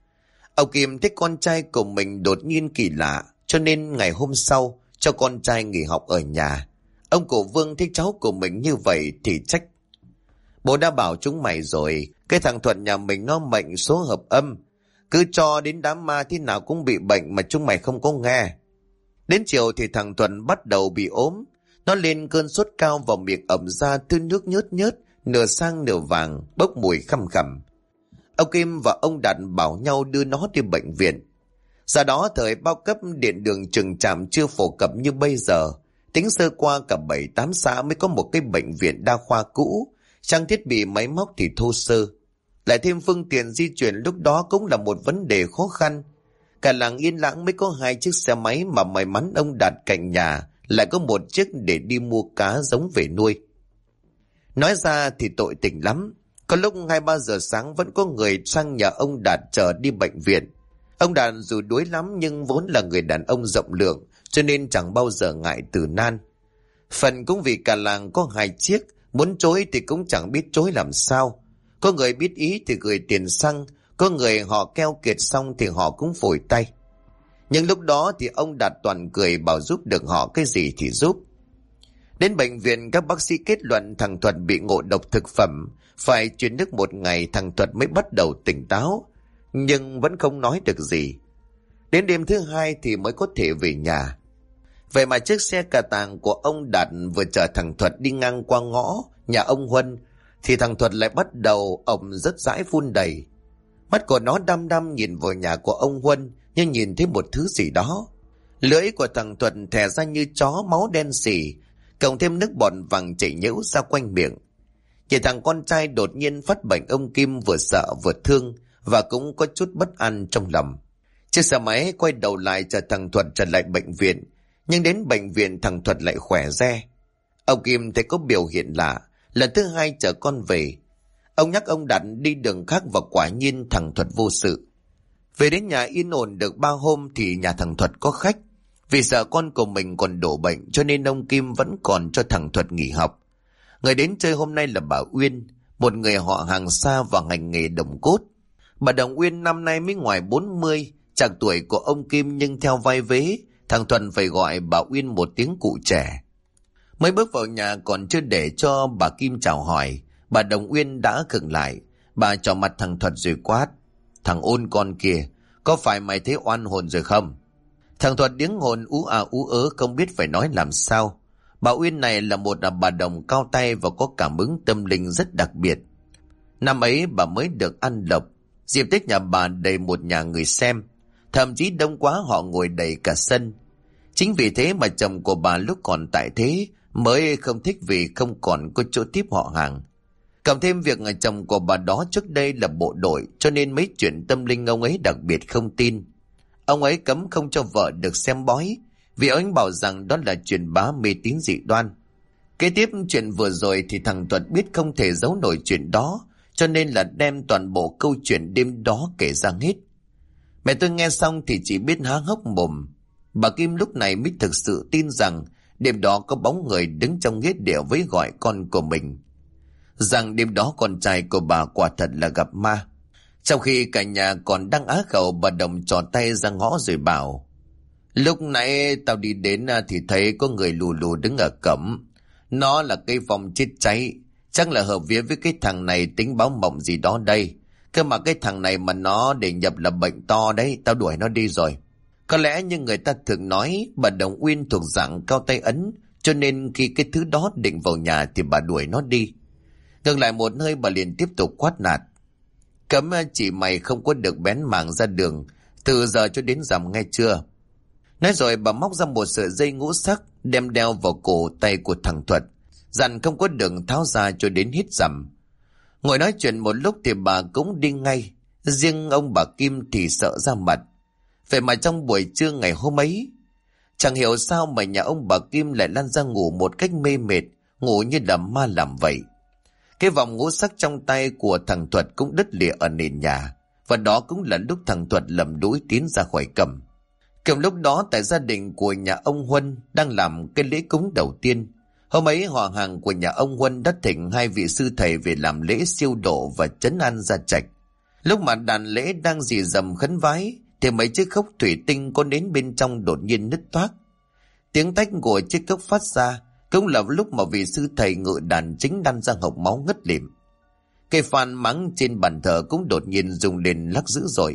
Ông Kim thấy con trai của mình đột nhiên kỳ lạ, cho nên ngày hôm sau cho con trai nghỉ học ở nhà. Ông cụ Vương thấy cháu của mình như vậy thì trách. Bố đã bảo chúng mày rồi, cái thằng Thuận nhà mình nó mệnh số hợp âm, cứ cho đến đám ma thế nào cũng bị bệnh mà chúng mày không có nghe. Đến chiều thì thằng Thuận bắt đầu bị ốm. Nó lên cơn sốt cao, vào miệng ẩm ra thứ nước nhớt nhớt, nửa sang nửa vàng, bốc mùi khăm khẳm. Ông Kim và ông Đạt bảo nhau đưa nó đi bệnh viện. Giờ đó thời bao cấp điện đường trường trạm chưa phổ cập như bây giờ. Tính sơ qua cả 7-8 xã mới có một cái bệnh viện đa khoa cũ, trang thiết bị máy móc thì thô sơ. Lại thêm phương tiện di chuyển lúc đó cũng là một vấn đề khó khăn. Cả làng yên lãng mới có 2 chiếc xe máy, mà may mắn ông Đạt cạnh nhà lại có một chiếc để đi mua cá giống về nuôi. Nói ra thì tội tình lắm. Có lúc 2-3 giờ sáng vẫn có người sang nhà ông Đạt chờ đi bệnh viện. Ông Đạt dù đuối lắm nhưng vốn là người đàn ông rộng lượng, cho nên chẳng bao giờ ngại từ nan. Phần cũng vì cả làng có 2 chiếc, muốn chối thì cũng chẳng biết chối làm sao. Có người biết ý thì gửi tiền xăng, có người họ keo kiệt xong thì họ cũng phủi tay. Nhưng lúc đó thì ông Đạt toàn cười, bảo giúp được họ cái gì thì giúp. Đến bệnh viện, các bác sĩ kết luận thằng Thuật bị ngộ độc thực phẩm, phải truyền nước 1 ngày thằng Thuật mới bắt đầu tỉnh táo, nhưng vẫn không nói được gì. Đến đêm thứ 2 thì mới có thể về nhà. Vậy mà chiếc xe cà tàng của ông Đạt vừa chở thằng Thuật đi ngang qua ngõ nhà ông Huân, thì thằng Thuật lại bắt đầu ổng rất dãi phun đầy. Mắt của nó đăm đăm nhìn vào nhà của ông Huân như nhìn thấy một thứ gì đó. Lưỡi của thằng Thuật thè ra như chó, máu đen xỉ, cộng thêm nước bọt vàng chảy nhễu ra quanh miệng. Chỉ thằng con trai đột nhiên phát bệnh, ông Kim vừa sợ vừa thương và cũng có chút bất an trong lòng. Chiếc xe máy quay đầu lại chở thằng Thuật trở lại bệnh viện, nhưng đến bệnh viện thằng Thuật lại khỏe re. Ông Kim thấy có biểu hiện lạ, lần thứ 2 chở con về. Ông nhắc ông Đạt đi đường khác và quả nhiên thằng Thuật vô sự. Về đến nhà yên ổn được 3 hôm thì nhà thằng Thuật có khách. Vì sợ con của mình còn đổ bệnh cho nên ông Kim vẫn còn cho thằng Thuật nghỉ học. Người đến chơi hôm nay là bà Uyên, một người họ hàng xa và ngành nghề đồng cốt. Bà Đồng Uyên năm nay mới ngoài 40, chạc tuổi của ông Kim, nhưng theo vai vế, thằng Thuận phải gọi bà Uyên một tiếng cụ trẻ. Mới bước vào nhà còn chưa để cho bà Kim chào hỏi, bà Đồng Uyên đã khựng lại. Bà trỏ mặt thằng Thuận rồi quát: "Thằng ôn con kia, có phải mày thấy oan hồn rồi không?" Thằng Thuận điếng hồn ú à ú ớ, không biết phải nói làm sao. Bà Uyên này là một bà đồng cao tay và có cảm ứng tâm linh rất đặc biệt. Năm ấy bà mới được ăn lộc, dịp Tết nhà bà đầy một nhà người xem, thậm chí đông quá họ ngồi đầy cả sân. Chính vì thế mà chồng của bà lúc còn tại thế mới không thích, vì không còn có chỗ tiếp họ hàng. Cộng thêm việc chồng của bà đó trước đây là bộ đội, cho nên mấy chuyện tâm linh ông ấy đặc biệt không tin. Ông ấy cấm không cho vợ được xem bói, vì ông bảo rằng đó là truyền bá mê tín dị đoan. Kế tiếp chuyện vừa rồi thì thằng Thuật biết không thể giấu nổi chuyện đó, cho nên là đem toàn bộ câu chuyện đêm đó kể ra hết. Mẹ tôi nghe xong thì chỉ biết há hốc mồm. Bà Kim lúc này mới thực sự tin rằng đêm đó có bóng người đứng trong nghĩa địa với gọi con của mình. Rằng đêm đó con trai của bà quả thật là gặp ma. Trong khi cả nhà còn đang á khẩu, bà Đồng trỏ tay ra ngõ rồi bảo: lúc nãy tao đi đến thì thấy có người lù lù đứng ở cổng. Nó là cây phong chết cháy, chắc là hợp vía với cái thằng này tính báo mộng gì đó đây. Cơ mà cái thằng này mà nó để nhập là bệnh to đấy, tao đuổi nó đi rồi. Có lẽ như người ta thường nói, bà Đồng Uyên thuộc dạng cao tay ấn, cho nên khi cái thứ đó định vào nhà thì bà đuổi nó đi. Ngừng lại một hơi, bà liền tiếp tục quát nạt: cấm chị mày không có được bén mảng ra đường từ giờ cho đến rằm, nghe chưa? Nói rồi bà móc ra một sợi dây ngũ sắc đem đeo vào cổ tay của thằng Thuật, dặn không có đường tháo ra cho đến hết rằm. Ngồi nói chuyện một lúc thì bà cũng đi ngay. Riêng ông bà Kim thì sợ ra mặt. Vậy mà trong buổi trưa ngày hôm ấy, chẳng hiểu sao mà nhà ông bà Kim lại lăn ra ngủ một cách mê mệt, ngủ như là ma làm vậy. Cái vòng ngũ sắc trong tay của thằng Thuật cũng đứt lìa ở nền nhà, và đó cũng là lúc thằng Thuật lầm đuổi tiến ra khỏi cầm. Cùng lúc đó tại gia đình của nhà ông Huân đang làm cái lễ cúng đầu tiên. Hôm ấy họ hàng của nhà ông Huân đã thỉnh hai vị sư thầy về làm lễ siêu độ và trấn an gia trạch. Lúc mà đàn lễ đang rì rầm khấn vái thì mấy chiếc cốc thủy tinh có nến bên trong đột nhiên nứt toác. Tiếng tách của chiếc cốc phát ra cũng là lúc mà vị sư thầy ngự đàn chính đan ra hộc máu ngất lịm. Cây phan mắng trên bàn thờ cũng đột nhiên rung lên lắc dữ dội.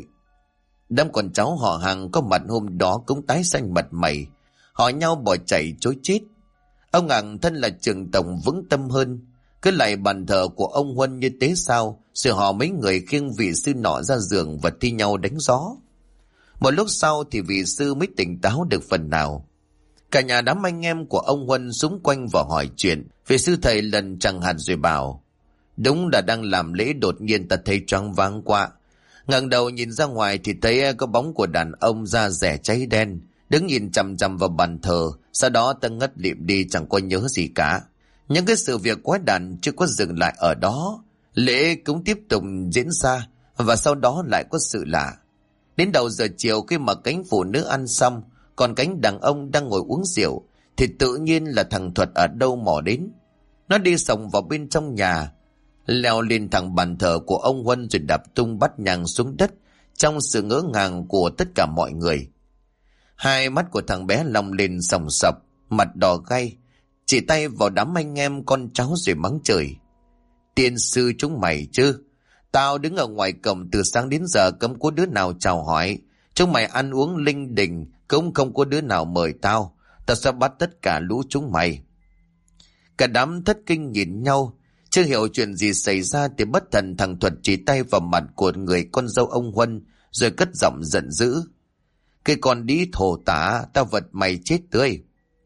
Đám con cháu họ hàng có mặt hôm đó cũng tái xanh mặt mày, họ nhau bỏ chạy trối chết. Ông Ngạn thân là trưởng tổng vững tâm hơn, cứ lại bàn thờ của ông Huân như thế sao, rồi họ mấy người khiêng vị sư nọ ra giường và thi nhau đánh gió. Một lúc sau thì vị sư mới tỉnh táo được phần nào. Cả nhà đám anh em của ông Huân xung quanh và hỏi chuyện. Vị sư thầy lần chẳng hạt rồi bảo: đúng là đang làm lễ đột nhiên ta thấy choáng váng quá. Ngẩng đầu nhìn ra ngoài thì thấy có bóng của đàn ông da rẻ cháy đen đứng nhìn chằm chằm vào bàn thờ, sau đó ta ngất lịm đi chẳng có nhớ gì cả. Những cái sự việc quái đản chưa có dừng lại ở đó, lễ cũng tiếp tục diễn ra và sau đó lại có sự lạ. Đến đầu giờ chiều khi mà cánh phụ nữ ăn xong, còn cánh đàn ông đang ngồi uống rượu, thì tự nhiên là thằng Thuật ở đâu mò đến. Nó đi xông vào bên trong nhà, leo lên thẳng bàn thờ của ông Huân rồi đập tung bát nhang xuống đất trong sự ngỡ ngàng của tất cả mọi người. Hai mắt của thằng bé long lên sòng sọc, mặt đỏ gay, chỉ tay vào đám anh em con cháu rồi mắng trời: tiên sư chúng mày chứ, tao đứng ở ngoài cổng từ sáng đến giờ cấm có đứa nào chào hỏi, chúng mày ăn uống linh đình cũng không có đứa nào mời tao sẽ bắt tất cả lũ chúng mày. Cả đám thất kinh nhìn nhau, chưa hiểu chuyện gì xảy ra thì bất thần thằng Thuật chỉ tay vào mặt của người con dâu ông Huân rồi cất giọng giận dữ: cái con đĩ thổ tả, tao vật mày chết tươi.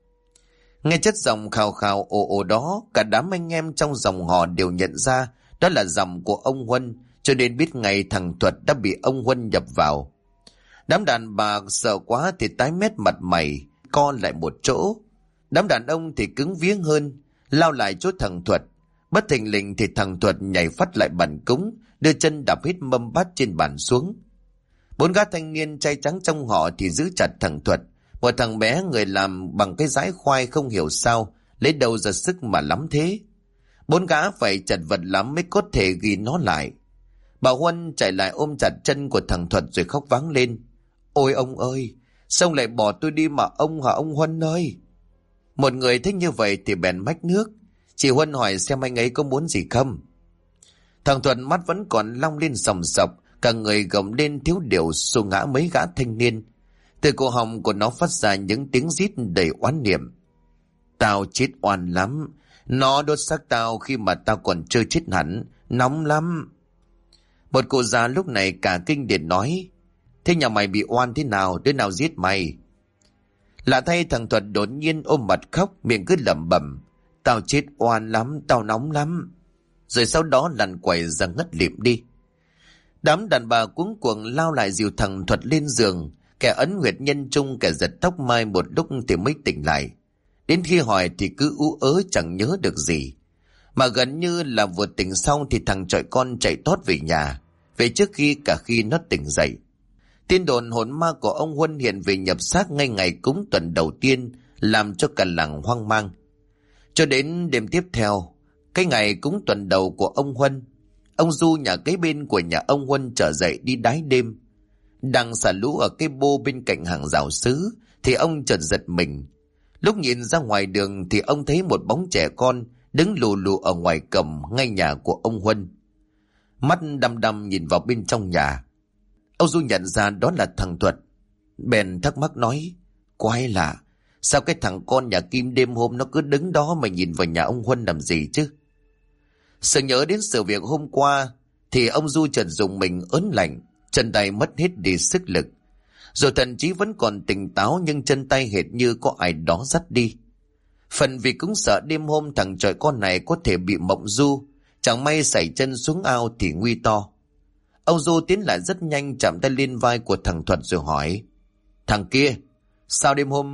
Nghe chất giọng khào khào ồ ồ đó, cả đám anh em trong dòng họ đều nhận ra đó là giọng của ông Huân, cho nên biết ngay thằng Thuật đã bị ông Huân nhập vào. Đám đàn bà sợ quá thì tái mét mặt mày, co lại một chỗ. Đám đàn ông thì cứng viếng hơn, lao lại chỗ thằng Thuật. Bất thình lình thì thằng Thuật nhảy phát lại bàn cúng, đưa chân đạp hết mâm bát trên bàn xuống. Bốn gã thanh niên trai trắng trong họ thì giữ chặt thằng Thuật. Một thằng bé người làm bằng cái dái khoai không hiểu sao lấy đâu ra sức mà lắm thế. Bốn gã phải chật vật lắm mới có thể ghi nó lại. Bà Huân chạy lại ôm chặt chân của thằng Thuật rồi khóc váng lên: ôi ông ơi, sao lại bỏ tôi đi mà ông hả ông Huân ơi? Một người thích như vậy thì bèn mách nước. Chị Huân hỏi xem anh ấy có muốn gì không. Thằng Thuật mắt vẫn còn long lên sòng sọc, cả người gồng lên thiếu điều xô ngã mấy gã thanh niên. Từ cổ họng của nó phát ra những tiếng rít đầy oán niệm: tao chết oan lắm, nó đốt xác tao khi mà tao còn chưa chết hẳn, nóng lắm. Một cô già lúc này cả kinh điển nói: thế nhà mày bị oan thế nào, đứa nào giết mày? Lạ thay thằng Thuật đột nhiên ôm mặt khóc, miệng cứ lẩm bẩm: tao chết oan lắm, tao nóng lắm. Rồi sau đó lăn quẩy ra ngất lịm đi. Đám đàn bà cuống cuồng lao lại dìu thằng Thuật lên giường. Kẻ ấn huyệt nhân trung, kẻ giật tóc mai một lúc thì mới tỉnh lại. Đến khi hỏi thì cứ ú ớ chẳng nhớ được gì. Mà gần như là vừa tỉnh xong thì thằng chọi con chạy tót về nhà, về trước khi nó tỉnh dậy. Tin đồn hồn ma của ông Huân hiện về nhập xác ngay ngày cúng tuần đầu tiên làm cho cả làng hoang mang. Cho đến đêm tiếp theo, cái ngày cúng tuần đầu của ông Huân, ông Du nhà kế bên của nhà ông Huân trở dậy đi đái đêm. Đang xả lũ ở cái bô bên cạnh hàng rào sứ thì ông chợt giật mình. Lúc nhìn ra ngoài đường thì ông thấy một bóng trẻ con đứng lù lù ở ngoài cổng ngay nhà của ông Huân. Mắt đăm đăm nhìn vào bên trong nhà. Ông Du nhận ra đó là thằng Thuật. Bèn thắc mắc nói: quái lạ, sao cái thằng con nhà Kim đêm hôm nó cứ đứng đó mà nhìn vào nhà ông Huân làm gì chứ? Sự nhớ đến sự việc hôm qua thì ông Du chợt dùng mình ớn lạnh, chân tay mất hết đi sức lực. Rồi thậm chí vẫn còn tỉnh táo nhưng chân tay hệt như có ai đó dắt đi. Phần vì cũng sợ đêm hôm thằng chọi con này có thể bị mộng du, chẳng may sảy chân xuống ao thì nguy to. Ông Du tiến lại rất nhanh, chạm tay lên vai của thằng Thuật rồi hỏi: thằng kia, sao đêm hôm...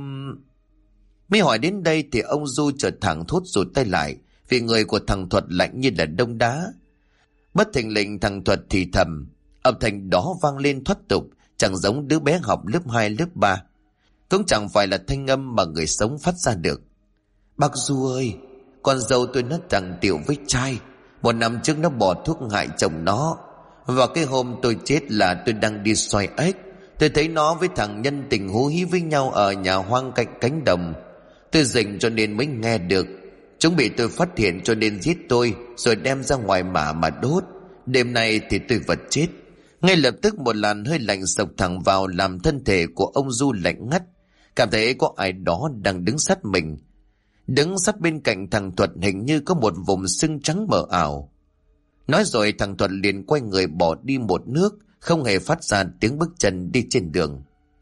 Mới hỏi đến đây thì ông Du chợt thẳng thốt rụt tay lại, vì người của thằng Thuật lạnh như là đông đá. Bất thình lình thằng Thuật thì thầm, âm thanh đó vang lên thoát tục, chẳng giống đứa bé học lớp 2 lớp 3, cũng chẳng phải là thanh âm mà người sống phát ra được. Bác Du ơi, con dâu tôi nó thằng tiểu với trai, 1 năm trước nó bỏ thuốc hại chồng nó. Và cái hôm tôi chết là tôi đang đi xoay ếch, tôi thấy nó với thằng nhân tình hú hí với nhau ở nhà hoang cạnh cánh đồng. Tôi rình cho nên mới nghe được. Chúng bị tôi phát hiện cho nên giết tôi, rồi đem ra ngoài mả mà đốt. Đêm nay thì tôi vật chết. Ngay lập tức một làn hơi lạnh sộc thẳng vào, làm thân thể của ông Du lạnh ngắt, cảm thấy có ai đó đang đứng sát mình. Đứng sát bên cạnh thằng Thuật hình như có một vùng sưng trắng mờ ảo. Nói rồi thằng Thuật liền quay người bỏ đi một nước, không hề phát ra tiếng bước chân đi trên đường.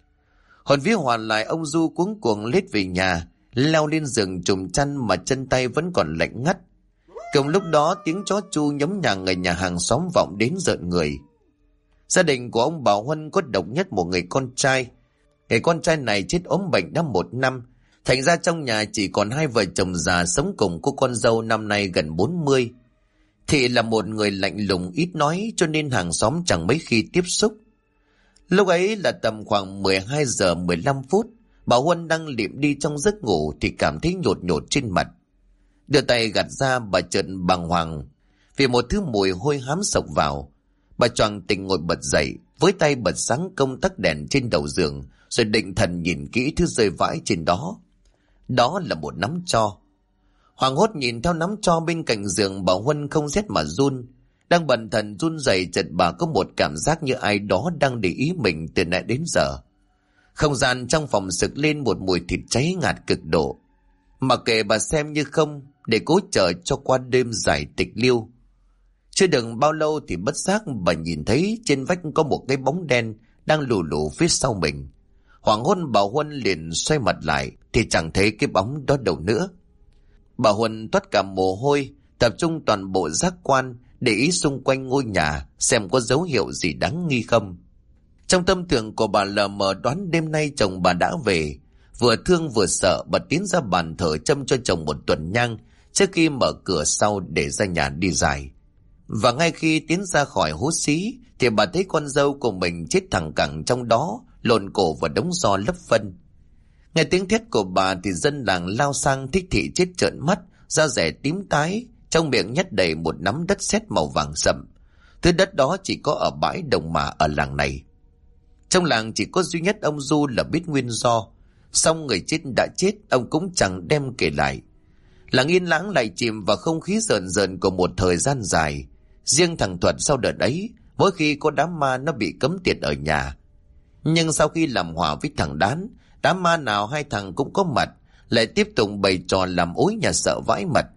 Hồn vía hoàn lại, ông Du cuống cuồng lết về nhà, leo lên giường trùm chăn mà chân tay vẫn còn lạnh ngắt. Cùng lúc đó tiếng chó chu nhấm nhàng ở nhà hàng xóm vọng đến rợn người. Gia đình của ông Bảo Huân có độc nhất một người con trai. Người con trai này chết ốm bệnh đã 1 năm, thành ra trong nhà chỉ còn 2 vợ chồng già sống cùng cô con dâu năm nay gần 40. Thị là một người lạnh lùng ít nói, cho nên hàng xóm chẳng mấy khi tiếp xúc. Lúc ấy là tầm khoảng 12 giờ 15 phút, bà Huân đang liệm đi trong giấc ngủ thì cảm thấy nhột nhột trên mặt. Đưa tay gạt ra, bà chợt bàng hoàng vì một thứ mùi hôi hám sộc vào. Bà choàng tỉnh ngồi bật dậy, với tay bật sáng công tắc đèn trên đầu giường, rồi định thần nhìn kỹ thứ rơi vãi trên đó. Đó là một nắm tro. Hoảng hốt nhìn theo nắm tro bên cạnh giường, bà Huân không rét mà run. Đang bần thần run rẩy, chợt bà có một cảm giác như ai đó đang để ý mình từ nãy đến giờ. Không gian trong phòng sực lên một mùi thịt cháy ngạt cực độ. Mà kệ bà xem như không, để cố chờ cho qua đêm dài tịch liêu. Chưa đừng bao lâu thì bất giác bà nhìn thấy trên vách có một cái bóng đen đang lù lù phía sau mình. Hoảng hốt bà Huân liền xoay mặt lại thì chẳng thấy cái bóng đó đâu nữa. Bà Huân toát cả mồ hôi, tập trung toàn bộ giác quan để ý xung quanh ngôi nhà xem có dấu hiệu gì đáng nghi không. Trong tâm tưởng của bà lờ mờ đoán đêm nay chồng bà đã về. Vừa thương vừa sợ, bà tiến ra bàn thờ châm cho chồng một tuần nhang trước khi mở cửa sau để ra nhà đi dài. Và ngay khi tiến ra khỏi hố xí thì bà thấy con dâu của mình chết thẳng cẳng trong đó, lộn cổ vào đống ro lấp phân. Nghe tiếng thét của bà thì dân làng lao sang thích thị chết trợn mắt, da rẻ tím tái, trong miệng nhét đầy một nắm đất sét màu vàng sậm. Thứ đất đó chỉ có ở bãi đồng mả ở làng này. Trong làng chỉ có duy nhất ông Du là biết nguyên do, song người chết đã chết, ông cũng chẳng đem kể lại. Làng yên lãng lại chìm vào không khí rờn rợn của một thời gian dài. Riêng thằng Thuật sau đợt ấy, mỗi khi có đám ma nó bị cấm tiệt ở nhà. Nhưng sau khi làm hòa với thằng Đán, đám ma nào hai thằng cũng có mặt, lại tiếp tục bày trò làm ối nhà sợ vãi mật.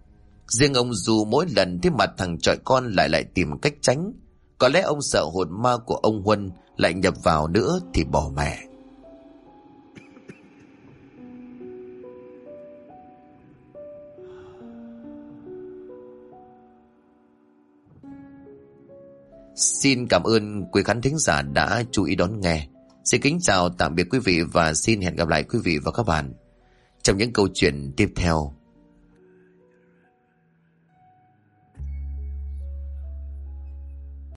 Riêng ông Du mỗi lần thấy mặt thằng chọi con lại tìm cách tránh. Có lẽ ông sợ hồn ma của ông Huân lại nhập vào nữa thì bỏ mẹ. Xin cảm ơn quý khán thính giả đã chú ý đón nghe. Xin kính chào tạm biệt quý vị và xin hẹn gặp lại quý vị và các bạn trong những câu chuyện tiếp theo